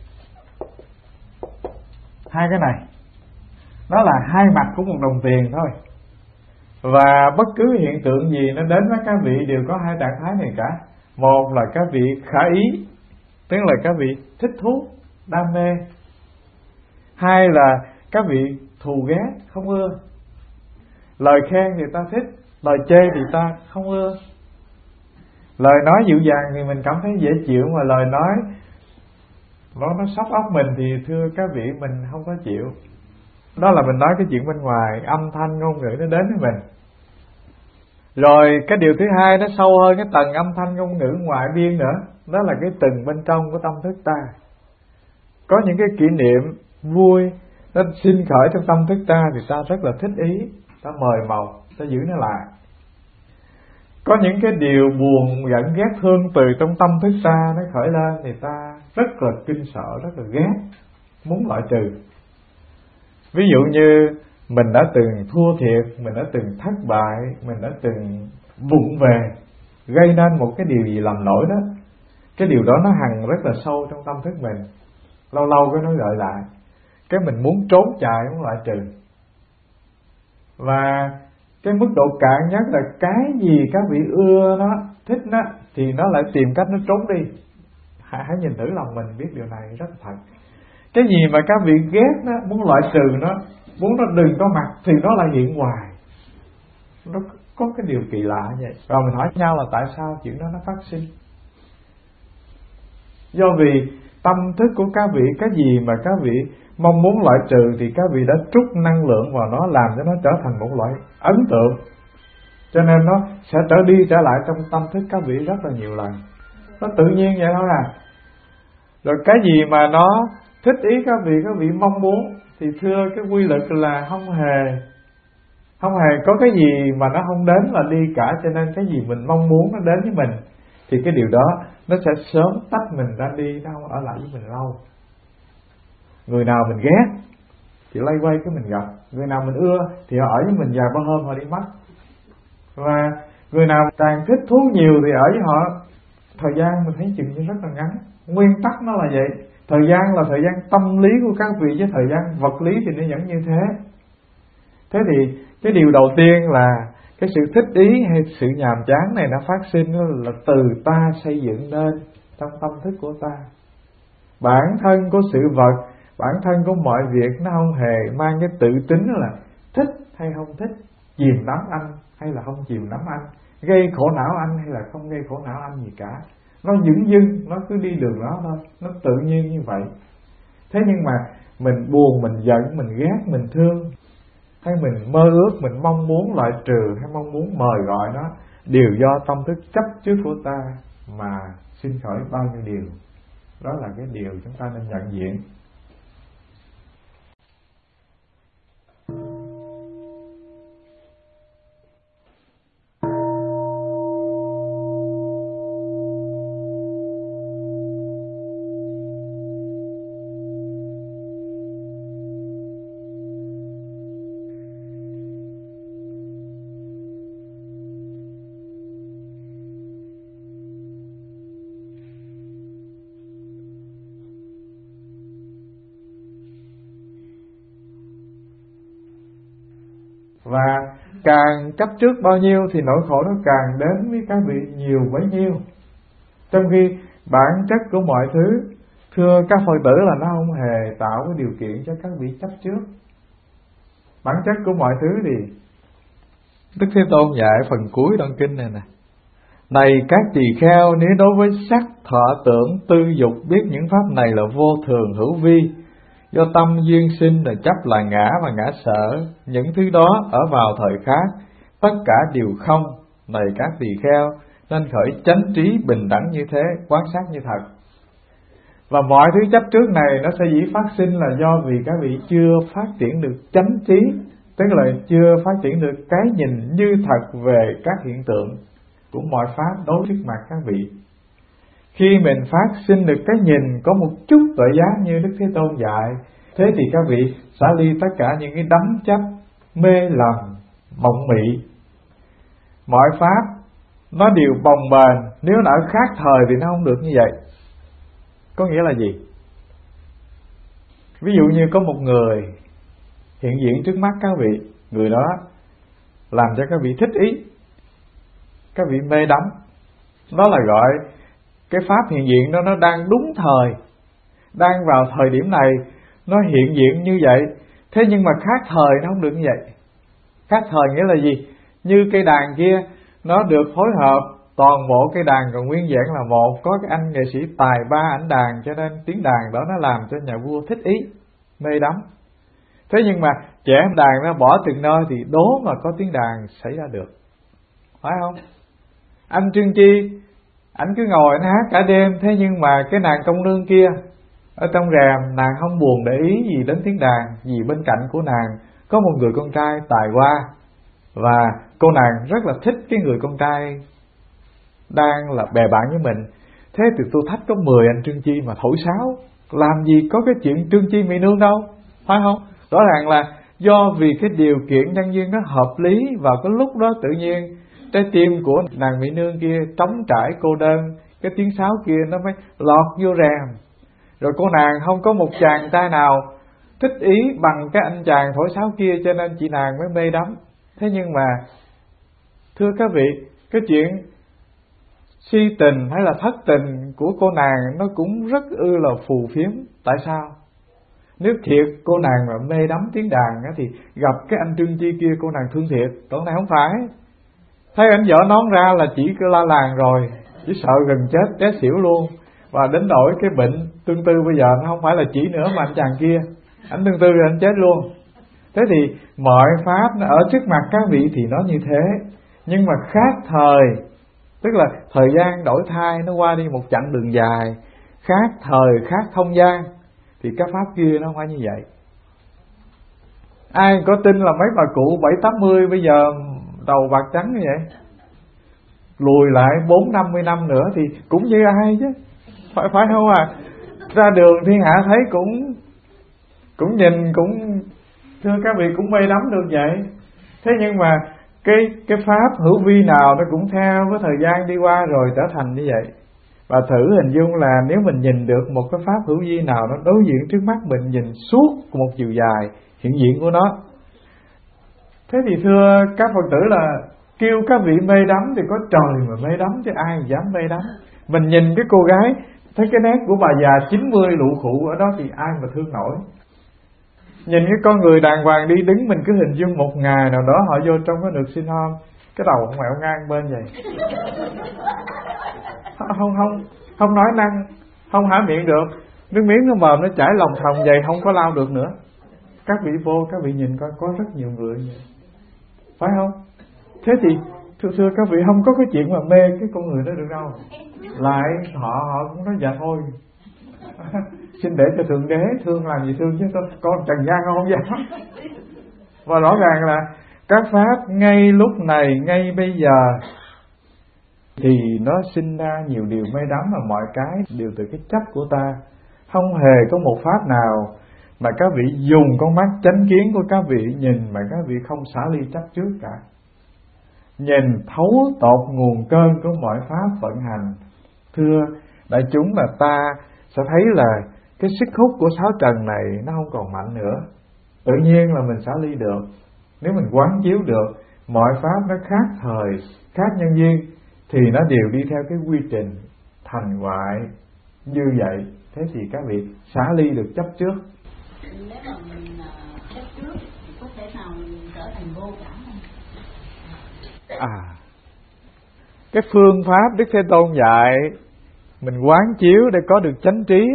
2 cái này nó là 2 mặt của một đồng tiền thôi. Và bất cứ hiện tượng gì nó đến với các vị đều có 2 trạng thái này cả. Một là các vị khả ý, tức là các vị thích thú, đam mê. 2 là các vị thù ghét, không ưa. Lời khen thì ta thích, lời chê thì ta không ưa. Lời nói dịu dàng thì mình cảm thấy dễ chịu, mà lời nói nó sốc óc mình thì thưa các vị mình không có chịu. Đó là mình nói cái chuyện bên ngoài, âm thanh ngôn ngữ nó đến với mình. Rồi cái điều thứ hai nó sâu hơn cái tầng âm thanh ngôn ngữ ngoại biên nữa. Đó là cái tầng bên trong của tâm thức ta. Có những cái kỷ niệm vui nó sinh khởi trong tâm thức ta thì ta rất là thích ý, ta mời mọc, ta giữ nó lại. Có những cái điều buồn, giận, ghét, thương từ trong tâm thức ta nó khởi lên thì ta rất là kinh sợ, rất là ghét, muốn loại trừ. Ví dụ như mình đã từng thua thiệt, mình đã từng thất bại, mình đã từng vụng về, gây nên một cái điều gì làm lỗi đó. Cái điều đó nó hằn rất là sâu trong tâm thức mình. Lâu lâu cái nó gợi lại, cái mình muốn trốn chạy, muốn loại trừ. Và cái mức độ cạn nhất là cái gì các vị ưa nó, thích nó, thì nó lại tìm cách nó trốn đi. Hãy nhìn thử lòng mình biết điều này rất là thật. Cái gì mà các vị ghét nó, muốn loại trừ nó, muốn nó đừng có mặt thì nó lại hiện hoài. Nó có cái điều kỳ lạ như vậy. Rồi mình hỏi nhau là tại sao chuyện đó nó phát sinh. Do vì tâm thức của các vị, cái gì mà các vị mong muốn loại trừ thì các vị đã trút năng lượng vào nó, làm cho nó trở thành một loại ấn tượng. Cho nên nó sẽ trở đi trở lại trong tâm thức các vị rất là nhiều lần. Nó tự nhiên vậy thôi à. Rồi cái gì mà nó thích ý các vị mong muốn thì thưa cái quy luật là không hề có cái gì mà nó không đến là đi cả. Cho nên cái gì mình mong muốn nó đến với mình thì cái điều đó nó sẽ sớm tách mình ra đi, nó không ở lại với mình lâu. Người nào mình ghét thì lay quay cái mình gặp, người nào mình ưa thì họ ở với mình vài ba hôm họ đi mất. Và người nào càng thích thú nhiều thì ở với họ thời gian mình thấy chừng như rất là ngắn. Nguyên tắc nó là vậy. Thời gian là thời gian tâm lý của các vị, chứ thời gian vật lý thì nó vẫn như thế. Thế thì cái điều đầu tiên là cái sự thích ý hay sự nhàm chán này nó phát sinh là từ ta xây dựng nên trong tâm thức của ta. Bản thân của sự vật, bản thân của mọi việc nó không hề mang cái tự tính là thích hay không thích, chìm đắm anh hay là không chìm đắm anh. gây khổ não anh hay là không gây khổ não anh gì cả. Nó dửng dưng, nó cứ đi đường đó thôi, nó tự nhiên như vậy. Thế nhưng mà mình buồn, mình giận, mình ghét, mình thương, hay mình mơ ước, mình mong muốn loại trừ hay mong muốn mời gọi nó, đều do tâm thức chấp trước của ta mà sinh khởi bao nhiêu điều. Đó là cái điều chúng ta nên nhận diện. Và càng chấp trước bao nhiêu thì nỗi khổ nó càng đến với các vị nhiều bấy nhiêu. Trong khi bản chất của mọi thứ, thưa các Phật tử, là nó không hề tạo cái điều kiện cho các vị chấp trước. Bản chất của mọi thứ thì Đức Thế Tôn dạy phần cuối đoạn kinh này nè: này các tỳ kheo, nếu đối với sắc, thọ, tưởng, tư, dục biết những pháp này là vô thường hữu vi, do tâm duyên sinh là chấp là ngã và ngã sở, những thứ đó ở vào thời khác tất cả đều không. Này các tỳ kheo, nên khởi chánh trí bình đẳng như thế, quan sát như thật. Và mọi thứ chấp trước này nó sẽ dĩ phát sinh là do vì các vị chưa phát triển được chánh trí, tức là chưa phát triển được cái nhìn như thật về các hiện tượng của mọi pháp đối trước mặt các vị. Khi mình phát sinh được cái nhìn có một chút tuệ giác như Đức Thế Tôn dạy, thế thì các vị xả ly tất cả những cái đắm chấp, mê lầm, mộng mị. Mọi pháp nó đều bồng bềnh, nếu nó ở khác thời thì nó không được như vậy. Có nghĩa là gì? Ví dụ như có một người hiện diện trước mắt các vị, người đó làm cho các vị thích ý, các vị mê đắm. Đó là gọi cái pháp hiện diện đó nó đang đúng thời, đang vào thời điểm này nó hiện diện như vậy. Thế nhưng mà khác thời nó không được như vậy. Khác thời nghĩa là gì? Như cây đàn kia nó được phối hợp, toàn bộ cây đàn còn nguyên vẹn là một, có cái anh nghệ sĩ tài ba ảnh đàn, cho nên tiếng đàn đó nó làm cho nhà vua thích ý, mê đắm. Thế nhưng mà trẻ đàn nó bỏ từng nơi thì đố mà có tiếng đàn xảy ra được, phải không? Anh Trương Chi, ảnh cứ ngồi anh hát cả đêm, thế nhưng mà cái nàng công nương kia ở trong rèm, nàng không buồn để ý gì đến tiếng đàn, vì bên cạnh của nàng có một người con trai tài hoa, và cô nàng rất là thích cái người con trai đang là bè bạn với mình. Thế thì tôi thách có 10 anh Trương Chi mà thổi sáo, làm gì có cái chuyện Trương Chi Mỹ Nương đâu, phải không? Rõ ràng là do vì cái điều kiện nhân duyên nó hợp lý, vào cái lúc đó tự nhiên trái tim của nàng Mỹ Nương kia trống trải cô đơn, cái tiếng sáo kia nó mới lọt vô rèm. Rồi cô nàng không có một chàng trai nào thích ý bằng cái anh chàng thổi sáo kia, cho nên chị nàng mới mê đắm. Thế nhưng mà thưa các vị, cái chuyện si tình hay là thất tình của cô nàng nó cũng rất là phù phiếm. Tại sao? Nếu thiệt cô nàng mà mê đắm tiếng đàn thì gặp cái anh Trương Chi kia cô nàng thương thiệt. Còn này không phải, thấy anh vợ nón ra là chỉ cứ la làng rồi, chỉ sợ gần chết té xỉu luôn. Và đến nỗi cái bệnh tương tư bây giờ nó không phải là chỉ nữa, mà anh chàng kia anh tương tư rồi anh chết luôn. Thế thì mọi pháp nó ở trước mặt các vị thì nó như thế, nhưng mà khác thời, tức là thời gian đổi thay, nó qua đi một chặng đường dài, khác thời khác không gian, thì các pháp kia nó không phải như vậy. Ai có tin là mấy bà cụ 70-80 bây giờ đầu bạc trắng như vậy, lùi lại 40-50 năm nữa thì cũng như ai chứ, phải không à? Ra đường thiên hạ thấy cũng nhìn, cũng thưa các vị cũng mê đắm được vậy. Thế nhưng mà cái pháp hữu vi nào nó cũng theo với thời gian đi qua rồi trở thành như vậy. Và thử hình dung là nếu mình nhìn được một cái pháp hữu vi nào nó đối diện trước mắt mình, nhìn suốt một chiều dài hiện diện của nó, thế thì thưa các Phật tử là kêu các vị mê đắm thì có trời mà mê đắm chứ ai dám mê đắm. Mình nhìn cái cô gái thấy cái nét của bà già 90 lụ khụ ở đó thì ai mà thương nổi. Nhìn cái con người đàng hoàng đi đứng, mình cứ hình dung một ngày nào đó họ vô trong cái nước sinh home, cái đầu ông mẹo ngang bên vậy. Không nói năng, không há miệng được, nước miếng nó mồm nó chảy lòng thòng vậy, không có lau được nữa. Các vị vô, các vị nhìn coi, có rất nhiều người vậy, phải không? Thế thì thưa các vị, không có cái chuyện mà mê cái con người đó được đâu. Lại họ cũng nói dạ thôi, xin để cho Thượng Đế thương làm gì thương, chứ con trần gian con không dám. Và rõ ràng là các pháp ngay lúc này, ngay bây giờ thì nó sinh ra nhiều điều mê đắm, mà mọi cái đều từ cái chấp của ta. Không hề có một pháp nào mà các vị dùng con mắt chánh kiến của các vị nhìn mà các vị không xả ly chấp trước cả. Nhìn thấu tột nguồn cơn của mọi pháp vận hành. Thưa đại chúng, là ta sẽ thấy là cái sức hút của sáu trần này nó không còn mạnh nữa. Tự nhiên là mình xả ly được. Nếu mình quán chiếu được mọi pháp nó khác thời, khác nhân duyên, thì nó đều đi theo cái quy trình thành hoại như vậy. Thế thì các vị xả ly được chấp trước. Nếu mà mình chấp trước thì có thể nào mình trở thành vô cảm không? Cái phương pháp Đức Thế Tôn dạy mình quán chiếu để có được chánh trí,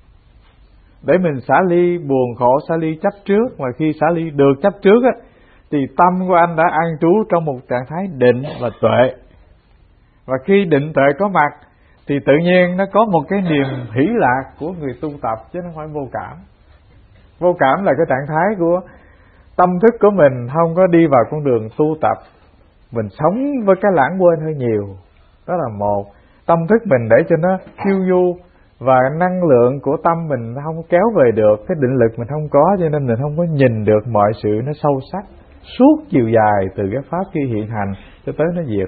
để mình xả ly buồn khổ, xả ly chấp trước. Mà khi xả ly được chấp trước thì tâm của anh đã an trú trong một trạng thái định và tuệ. Và khi định tuệ có mặt thì tự nhiên nó có một cái niềm hỷ lạc của người tu tập, chứ không phải vô cảm. Vô cảm là cái trạng thái của tâm thức của mình không có đi vào con đường tu tập, mình sống với cái lãng quên hơi nhiều. Đó là một. Tâm thức mình để cho nó phiêu du, và năng lượng của tâm mình nó không kéo về được, cái định lực mình không có, cho nên mình không có nhìn được mọi sự nó sâu sắc suốt chiều dài từ cái pháp khi hiện hành cho tới nó diệt.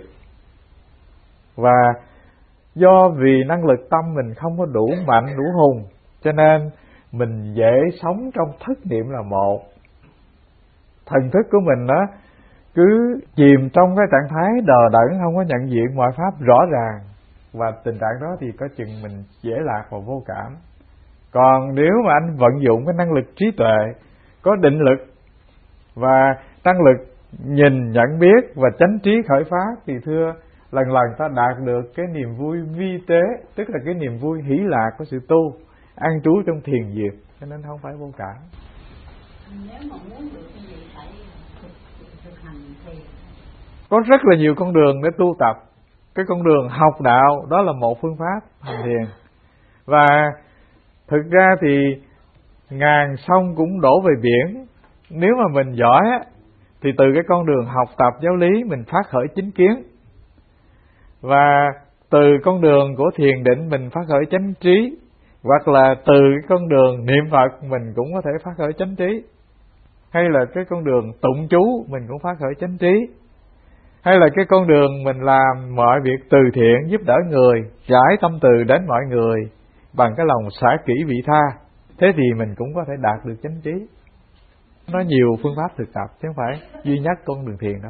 Và do vì năng lực tâm mình không có đủ mạnh, đủ hùng, cho nên mình dễ sống trong thức niệm là một. Thần thức của mình đó cứ chìm trong cái trạng thái đờ đẫn, không có nhận diện mọi pháp rõ ràng. Và tình trạng đó thì có chừng mình dễ lạc vào vô cảm. Còn nếu mà anh vận dụng cái năng lực trí tuệ, có định lực và năng lực nhìn, nhận biết và chánh trí khởi pháp, thì thưa lần lần ta đạt được cái niềm vui vi tế, tức là cái niềm vui hỷ lạc của sự tu, an trú trong thiền diệt, cho nên không phải vô cảm. Nếu mà muốn được như vậy phải thực hành thiền. Có rất là nhiều con đường để tu tập. Cái con đường học đạo đó là một phương pháp hành thiền. Và thực ra thì ngàn sông cũng đổ về biển. Nếu mà mình giỏi thì từ cái con đường học tập giáo lý mình phát khởi chính kiến, và từ con đường của thiền định mình phát khởi chánh trí, hoặc là từ cái con đường niệm Phật mình cũng có thể phát khởi chánh trí, hay là cái con đường tụng chú mình cũng phát khởi chánh trí, hay là cái con đường mình làm mọi việc từ thiện giúp đỡ người, rải tâm từ đến mọi người bằng cái lòng xả kỷ vị tha, thế thì mình cũng có thể đạt được chánh trí. Nó nhiều phương pháp thực tập chứ không phải duy nhất con đường thiền đâu.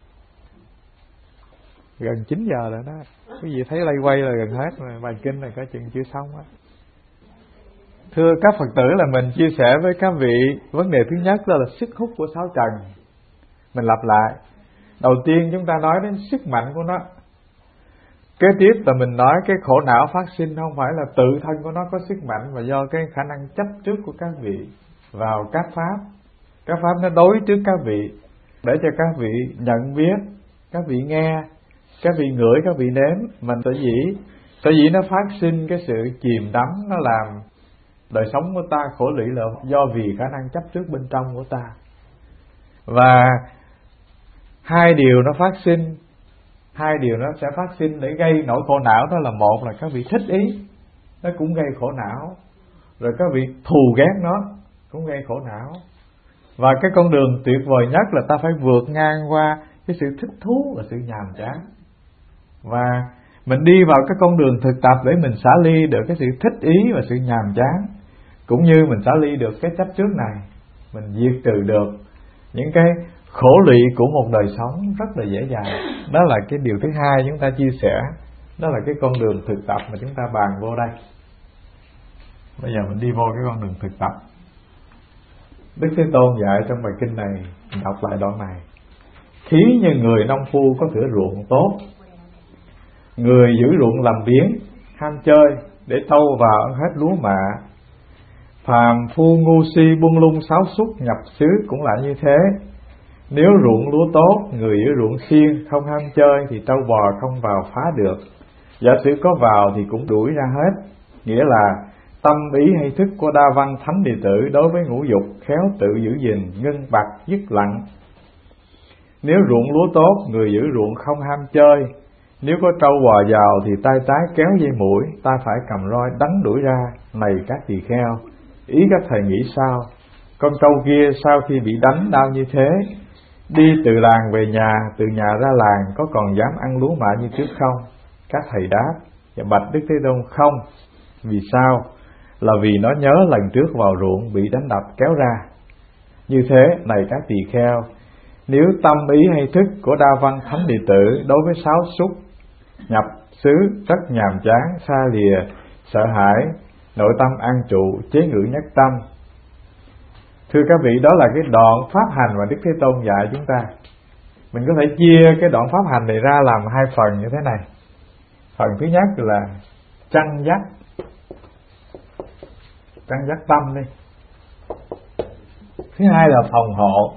Gần 9 giờ rồi đó, quý vị thấy lay quay là gần hết rồi, bài kinh này có chừng chưa xong á. Thưa các Phật tử, là mình chia sẻ với các vị vấn đề thứ nhất đó là sức hút của sáu trần. Mình lặp lại. Đầu tiên chúng ta nói đến sức mạnh của nó. Kế tiếp là mình nói cái khổ não phát sinh không phải là tự thân của nó có sức mạnh, mà do cái khả năng chấp trước của các vị vào các pháp. Các pháp nó đối trước các vị để cho các vị nhận biết, các vị nghe, các vị ngửi, các vị nếm. Mình sở dĩ nó phát sinh cái sự chìm đắm, nó làm đời sống của ta khổ lụy là do vì khả năng chấp trước bên trong của ta. Và hai điều nó sẽ phát sinh để gây nỗi khổ não. Đó là một là các vị thích ý, nó cũng gây khổ não. Rồi các vị thù ghét nó cũng gây khổ não. Và cái con đường tuyệt vời nhất là ta phải vượt ngang qua cái sự thích thú và sự nhàm chán. Và mình đi vào cái con đường thực tập để mình xả ly được cái sự thích ý và sự nhàm chán, cũng như mình xả ly được cái chấp trước này, mình diệt trừ được những cái khổ lụy của một đời sống rất là dễ dàng. Đó là cái điều thứ hai chúng ta chia sẻ. Đó là cái con đường thực tập mà chúng ta bàn vô đây. Bây giờ mình đi vô cái con đường thực tập. Đức Thế Tôn dạy trong bài kinh này, đọc lại đoạn này. thí như người nông phu có thửa ruộng tốt, người giữ ruộng làm biếng, ham chơi để thâu vào ăn hết lúa mạ. Phàm phu ngu si buông lung sáo suất nhập xứ cũng là như thế. Nếu ruộng lúa tốt, người giữ ruộng siêng không ham chơi thì trâu bò không vào phá được. Giả sử có vào thì cũng đuổi ra hết. Nghĩa là tâm ý hay thức của đa văn thánh đệ tử đối với ngũ dục khéo tự giữ gìn, ngưng bặt dứt lặng. Nếu ruộng lúa tốt, người giữ ruộng không ham chơi. Nếu có trâu bò vào thì tay trái kéo dây mũi, ta phải cầm roi đánh đuổi ra. Này các tỳ kheo, ý các thầy nghĩ sao? Con trâu kia sau khi bị đánh đau như thế, đi từ làng về nhà, từ nhà ra làng, có còn dám ăn lúa mạ như trước không? Các thầy đáp: Dạ bạch Đức Thế Tôn, không. Vì sao? Là vì nó nhớ lần trước vào ruộng bị đánh đập kéo ra. Như thế, này các tỳ kheo, nếu tâm ý hay thức của đa văn thánh đệ tử đối với sáu xúc nhập xứ rất nhàm chán, xa lìa, sợ hãi, nội tâm an trụ, chế ngự nhất tâm. Thưa các vị, đó là cái đoạn pháp hành mà Đức Thế Tôn dạy chúng ta. Mình có thể chia cái đoạn pháp hành này ra làm hai phần như thế này. Phần thứ nhất là chăn dắt tâm đi. Thứ hai là phòng hộ.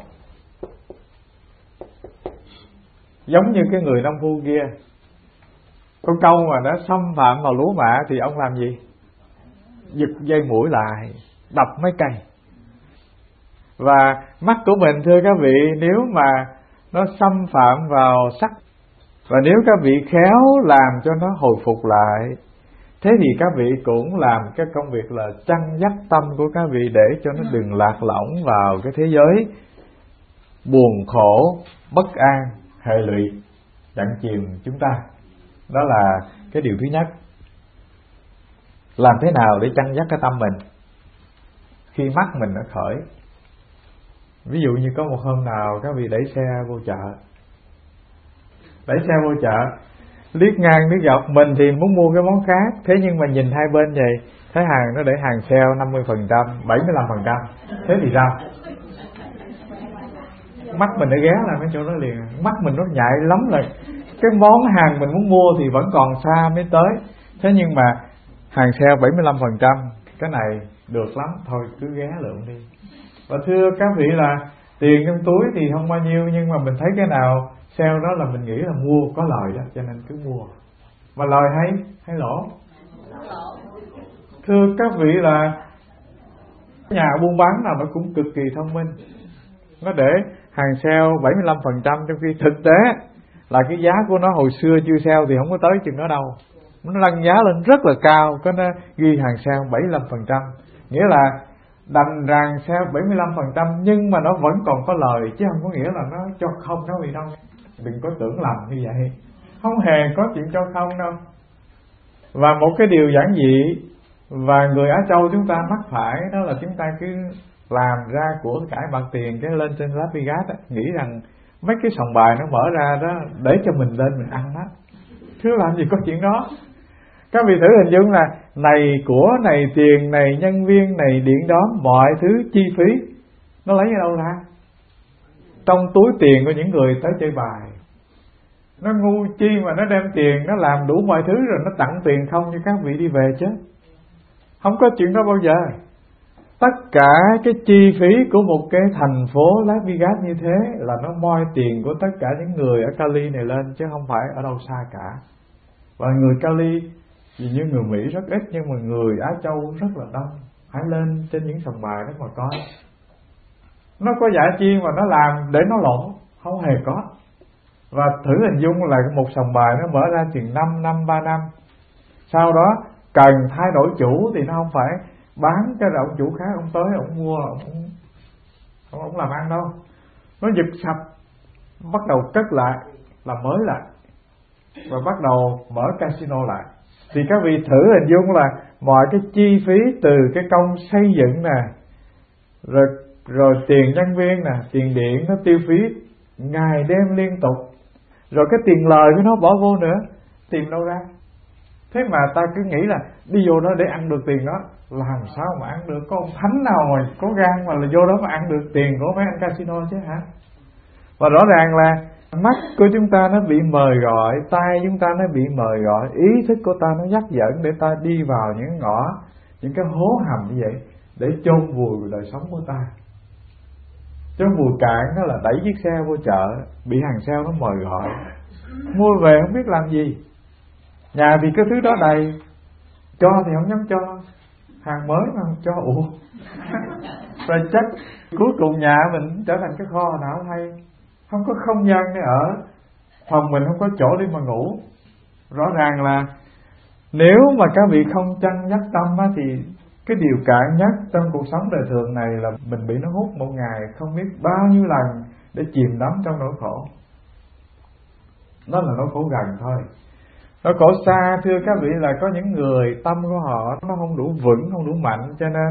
Giống như cái người nông phu kia, con trâu mà nó xâm phạm vào lúa mạ thì ông làm gì? Giật dây mũi lại, đập mấy cây. Và mắt của mình, thưa các vị, nếu mà nó xâm phạm vào sắc, và nếu các vị khéo làm cho nó hồi phục lại, thế thì các vị cũng làm cái công việc là chăn dắt tâm của các vị để cho nó đừng lạc lõng vào cái thế giới buồn khổ, bất an, hệ lụy, chặn chìm chúng ta. Đó là cái điều thứ nhất. Làm thế nào để chăn dắt cái tâm mình khi mắt mình nó khởi? Ví dụ như có một hôm nào các vị đẩy xe vô chợ, liếc ngang liếc dọc, mình thì muốn mua cái món khác, thế nhưng mà nhìn hai bên vậy, thấy hàng nó để hàng sale 50%, 75%, thế thì sao? Mắt mình đã ghé lại cái chỗ đó liền. Mắt mình nó nhạy lắm, là cái món hàng mình muốn mua thì vẫn còn xa mới tới, thế nhưng mà hàng sale 75%, cái này được lắm, thôi cứ ghé lượm đi. Và thưa các vị là tiền trong túi thì không bao nhiêu, nhưng mà mình thấy cái nào sale đó là mình nghĩ là mua có lời đó, cho nên cứ mua. Mà lời hay lỗ? Thưa các vị là nhà buôn bán nào nó cũng cực kỳ thông minh, nó để hàng sale 75%, trong khi thực tế là cái giá của nó hồi xưa chưa sale thì không có tới chừng đó đâu, nó nâng giá lên rất là cao, có nó ghi hàng sale 75%, nghĩa là đành rằng sale 75% nhưng mà nó vẫn còn có lời, chứ không có nghĩa là nó cho không các vị đâu. Đừng có tưởng lầm như vậy, không hề có chuyện cho không đâu. Và một cái điều giản dị và người Á Châu chúng ta mắc phải, đó là chúng ta cứ làm ra của cải bạc tiền, cái lên trên Las Vegas nghĩ rằng mấy cái sòng bài nó mở ra đó để cho mình lên mình ăn đó. Chứ làm gì có chuyện đó. Các vị thử hình dung là này của, này tiền, này nhân viên, này điện đóm, mọi thứ chi phí nó lấy ở đâu ra? Trong túi tiền của những người tới chơi bài. Nó ngu chi mà nó đem tiền, nó làm đủ mọi thứ rồi nó tặng tiền không cho các vị đi về chứ. Không có chuyện đó bao giờ. Tất cả cái chi phí của một cái thành phố Las Vegas như thế là nó moi tiền của tất cả những người ở Cali này lên, chứ không phải ở đâu xa cả. Và người Cali vì như người Mỹ rất ít, nhưng mà người Á Châu rất là đông. Hãy lên trên những sòng bài đó mà coi. Nó có giả chi mà nó làm để nó lỗ? Không hề có. Và thử hình dung là một sòng bài nó mở ra chừng 5 năm, 3 năm, sau đó cần thay đổi chủ thì nó không phải bán cho ông chủ khác, ông tới ông mua, ông làm ăn đâu. Nó giật sập, bắt đầu cất lại, làm mới lại, và bắt đầu mở casino lại. Thì các vị thử hình dung là mọi cái chi phí từ cái công xây dựng nè, rồi tiền nhân viên nè, tiền điện nó tiêu phí ngày đêm liên tục, rồi cái tiền lời của nó bỏ vô nữa, tìm đâu ra? Thế mà ta cứ nghĩ là đi vô đó để ăn được tiền đó, làm sao mà ăn được? Có ông thánh nào mà có gan mà là vô đó mà ăn được tiền của mấy anh casino chứ hả? Và rõ ràng là Mắt của chúng ta nó bị mời gọi, tai chúng ta nó bị mời gọi, ý thức của ta nó dắt dẫn để ta đi vào những ngõ, những cái hố hầm như vậy để chôn vùi đời sống của ta. Chôn vùi cạn đó là đẩy chiếc xe vô chợ, bị hàng sale nó mời gọi, mua về không biết làm gì. Nhà thì cái thứ đó đầy, cho thì không dám cho, hàng mới mà không cho, rồi chắc cuối cùng nhà mình trở thành cái kho nào không hay, không có không gian để ở, phòng mình không có chỗ để mà ngủ. Rõ ràng là nếu mà các vị không chăn dắt tâm á, thì cái điều cạn nhất trong cuộc sống đời thường này là mình bị nó hút một ngày không biết bao nhiêu lần để chìm đắm trong nỗi khổ. Đó là nỗi khổ gần thôi. Nỗi khổ xa, thưa các vị, là có những người tâm của họ nó không đủ vững, không đủ mạnh,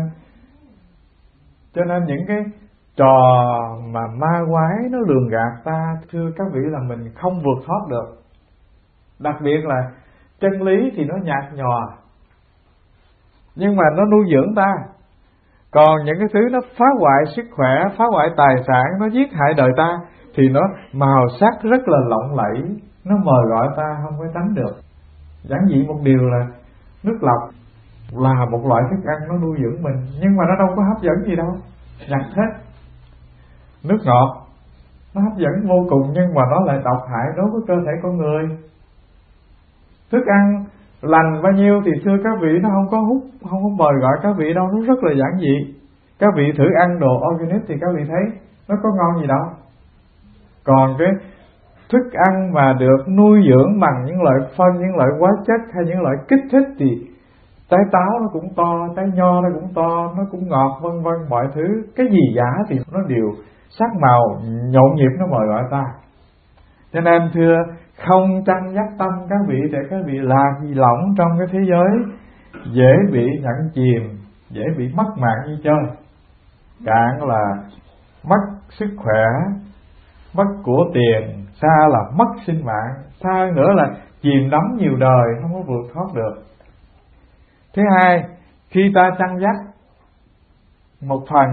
cho nên những cái trò mà ma quái nó lường gạt ta, thưa các vị, là mình không vượt thoát được. Đặc biệt là chân lý thì nó nhạt nhòa, nhưng mà nó nuôi dưỡng ta. Còn những cái thứ nó phá hoại sức khỏe, phá hoại tài sản, nó giết hại đời ta thì nó màu sắc rất là lộng lẫy, nó mời gọi ta không có tránh được. Giản dị một điều là nước lọc là một loại thức ăn nó nuôi dưỡng mình, nhưng mà nó đâu có hấp dẫn gì đâu, nhạt hết. Nước ngọt nó hấp dẫn vô cùng, nhưng mà nó lại độc hại đối với cơ thể con người. Thức ăn lành bao nhiêu thì thưa các vị, nó không có hút, không có mời gọi các vị đâu, nó rất là giản dị. Các vị thử ăn đồ organic thì các vị thấy nó có ngon gì đâu. Còn cái thức ăn mà được nuôi dưỡng bằng những loại phân, những loại hóa chất hay những loại kích thích thì trái táo nó cũng to, trái nho nó cũng to, nó cũng ngọt, vân vân, mọi thứ. Cái gì giả thì nó đều sắc màu nhộn nhịp, nó mời gọi ta. Cho nên thưa, không chăn dắt tâm các vị để các vị lạc lỏng trong cái thế giới dễ bị nhận chìm, dễ bị mất mạng như chơi. Cạn là mất sức khỏe, mất của tiền, xa là mất sinh mạng, xa nữa là chìm đắm nhiều đời, không có vượt thoát được. Thứ hai, khi ta chăn dắt một phần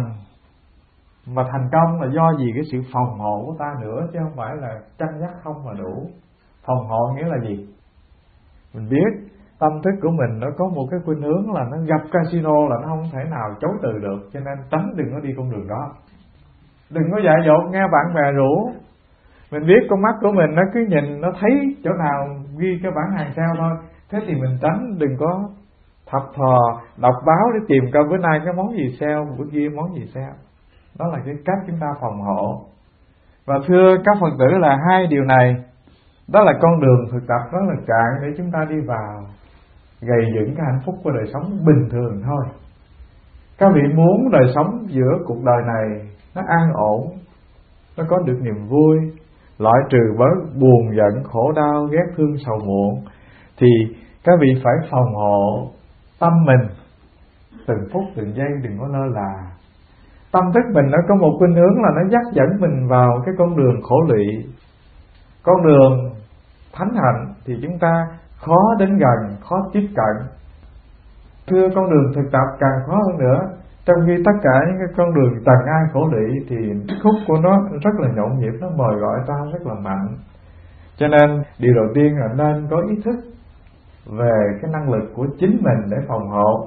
mà thành công là do gì? Cái sự phòng hộ của ta nữa, chứ không phải là chăn dắt không mà đủ. Phòng hộ nghĩa là gì? Mình biết tâm thức của mình nó có một cái khuynh hướng là nó gặp casino là nó không thể nào chối từ được, cho nên tránh đừng có đi con đường đó. Đừng có dại dột nghe bạn bè rủ. Mình biết con mắt của mình nó cứ nhìn, nó thấy chỗ nào ghi cái bản hàng sao thôi, thế thì mình tránh, đừng có thập thò đọc báo để tìm coi bữa nay cái món gì sale, bữa kia món gì sale. Đó là cái cách chúng ta phòng hộ. Và thưa các Phật tử, là hai điều này, đó là con đường thực tập rất là cạn để chúng ta đi vào gầy dựng cái hạnh phúc của đời sống bình thường thôi. Các vị muốn đời sống giữa cuộc đời này nó an ổn, nó có được niềm vui, loại trừ bớt buồn giận, khổ đau, ghét thương, sầu muộn, thì các vị phải phòng hộ tâm mình từng phút từng giây, đừng có lơ là. Tâm thức mình nó có một khuynh hướng là nó dắt dẫn mình vào cái con đường khổ lụy, con đường thánh hạnh thì chúng ta khó đến gần, khó tiếp cận. Thưa, con đường thực tập càng khó hơn nữa, trong khi tất cả những cái con đường trần ai khổ lụy thì khúc của nó rất là nhộn nhịp, nó mời gọi ta rất là mạnh. Cho nên điều đầu tiên là nên có ý thức về cái năng lực của chính mình để phòng hộ.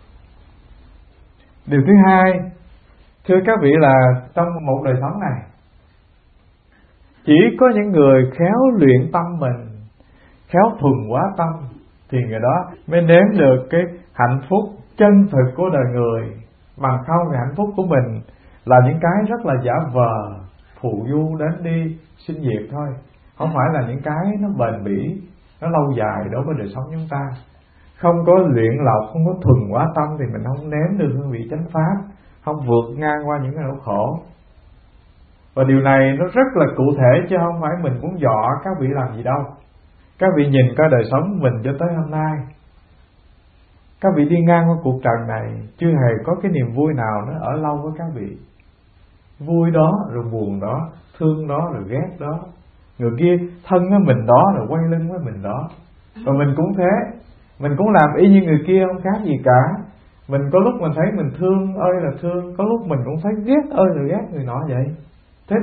Điều thứ hai, thưa các vị, là trong một đời sống này chỉ có những người khéo luyện tâm mình, khéo thuần hóa tâm, thì người đó mới nếm được cái hạnh phúc chân thực của đời người. Bằng không thì hạnh phúc của mình là những cái rất là giả vờ, phù du đến đi sinh diệt thôi, không phải là những cái nó bền bỉ, nó lâu dài đối với đời sống chúng ta. Không có luyện lọc, không có thuần hóa tâm thì mình không nếm được hương vị chánh pháp, không vượt ngang qua những cái nỗi khổ. Và điều này nó rất là cụ thể, chứ không phải mình muốn dọa các vị làm gì đâu. Các vị nhìn coi đời sống mình cho tới hôm nay, các vị đi ngang qua cuộc trần này chưa hề có cái niềm vui nào nó ở lâu với các vị. Vui đó rồi buồn đó, thương đó rồi ghét đó, người kia thân với mình đó rồi quay lưng với mình đó. Và mình cũng thế, mình cũng làm y như người kia, không khác gì cả. Mình có lúc mình thấy mình thương ơi là thương, có lúc mình cũng thấy ghét ơi là ghét người nọ vậy. Thế thì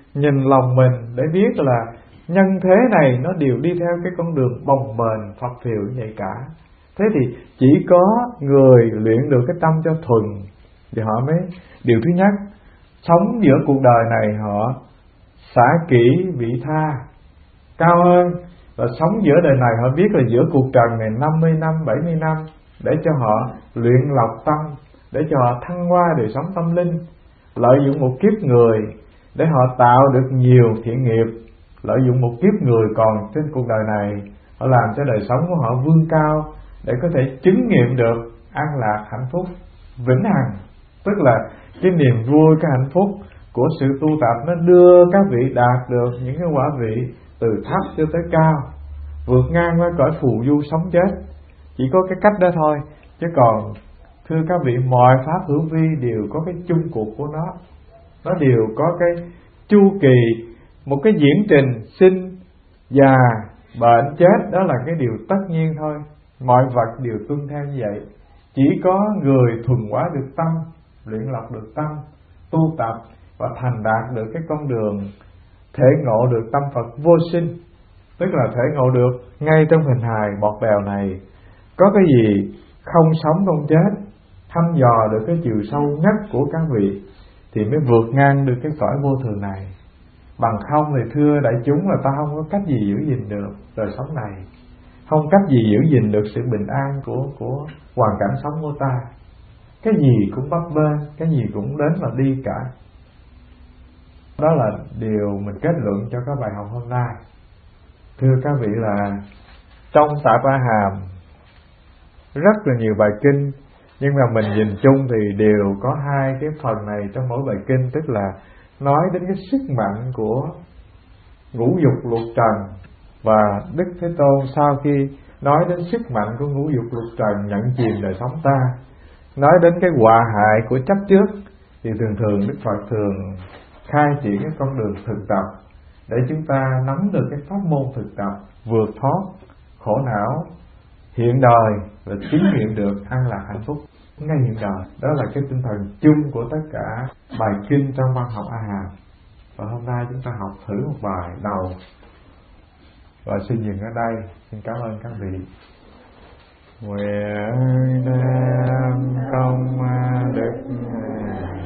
nhìn lòng mình để biết là nhân thế này nó đều đi theo cái con đường bồng bềnh phập phìu như vậy cả. Thế thì chỉ có người luyện được cái tâm cho thuần thì họ mới, điều thứ nhất, sống giữa cuộc đời này họ xả kỹ vị tha cao hơn, và sống giữa đời này họ biết là giữa cuộc trần này 50 năm, 70 năm, để cho họ luyện lọc tâm, để cho họ thăng hoa đời sống tâm linh, lợi dụng một kiếp người để họ tạo được nhiều thiện nghiệp, lợi dụng một kiếp người còn trên cuộc đời này, họ làm cho đời sống của họ vươn cao để có thể chứng nghiệm được an lạc hạnh phúc vĩnh hằng. Tức là cái niềm vui, cái hạnh phúc của sự tu tập nó đưa các vị đạt được những cái quả vị từ thấp cho tới cao, vượt ngang qua cõi phù du sống chết. Chỉ có cái cách đó thôi, chứ còn thưa các vị, mọi pháp hữu vi đều có cái chung cuộc của nó đều có cái chu kỳ, một cái diễn trình sinh, già, bệnh, chết, đó là cái điều tất nhiên thôi. Mọi vật đều tuân theo như vậy. Chỉ có người thuần hóa được tâm, luyện lọc được tâm, tu tập và thành đạt được cái con đường thể ngộ được tâm Phật vô sinh, tức là thể ngộ được ngay trong hình hài bọt bèo này có cái gì không sống không chết, thăm dò được cái chiều sâu nhất của các vị thì mới vượt ngang được cái cõi vô thường này. Bằng không thì thưa đại chúng là ta không có cách gì giữ gìn được đời sống này, không cách gì giữ gìn được sự bình an của hoàn cảnh sống của ta. Cái gì cũng bấp bênh, cái gì cũng đến và đi cả. Đó là điều mình kết luận cho các bài học hôm nay. Thưa các vị là trong Tạp A Hàm rất là nhiều bài kinh, nhưng mà mình nhìn chung thì đều có hai cái phần này trong mỗi bài kinh, tức là nói đến cái sức mạnh của ngũ dục lục trần. Và Đức Thế Tôn sau khi nói đến sức mạnh của ngũ dục lục trần nhận chìm đời sống ta, nói đến cái họa hại của chấp trước, thì thường Đức Phật thường khai triển cái con đường thực tập để chúng ta nắm được cái pháp môn thực tập vượt thoát khổ não hiện đời và chứng nghiệm được an lạc hạnh phúc ngay hiện đời. Đó là cái tinh thần chung của tất cả bài kinh trong văn học A Hàm. Và hôm nay chúng ta học thử một bài đầu và xin dừng ở đây. Xin cảm ơn các vị. Nguyện đem công đức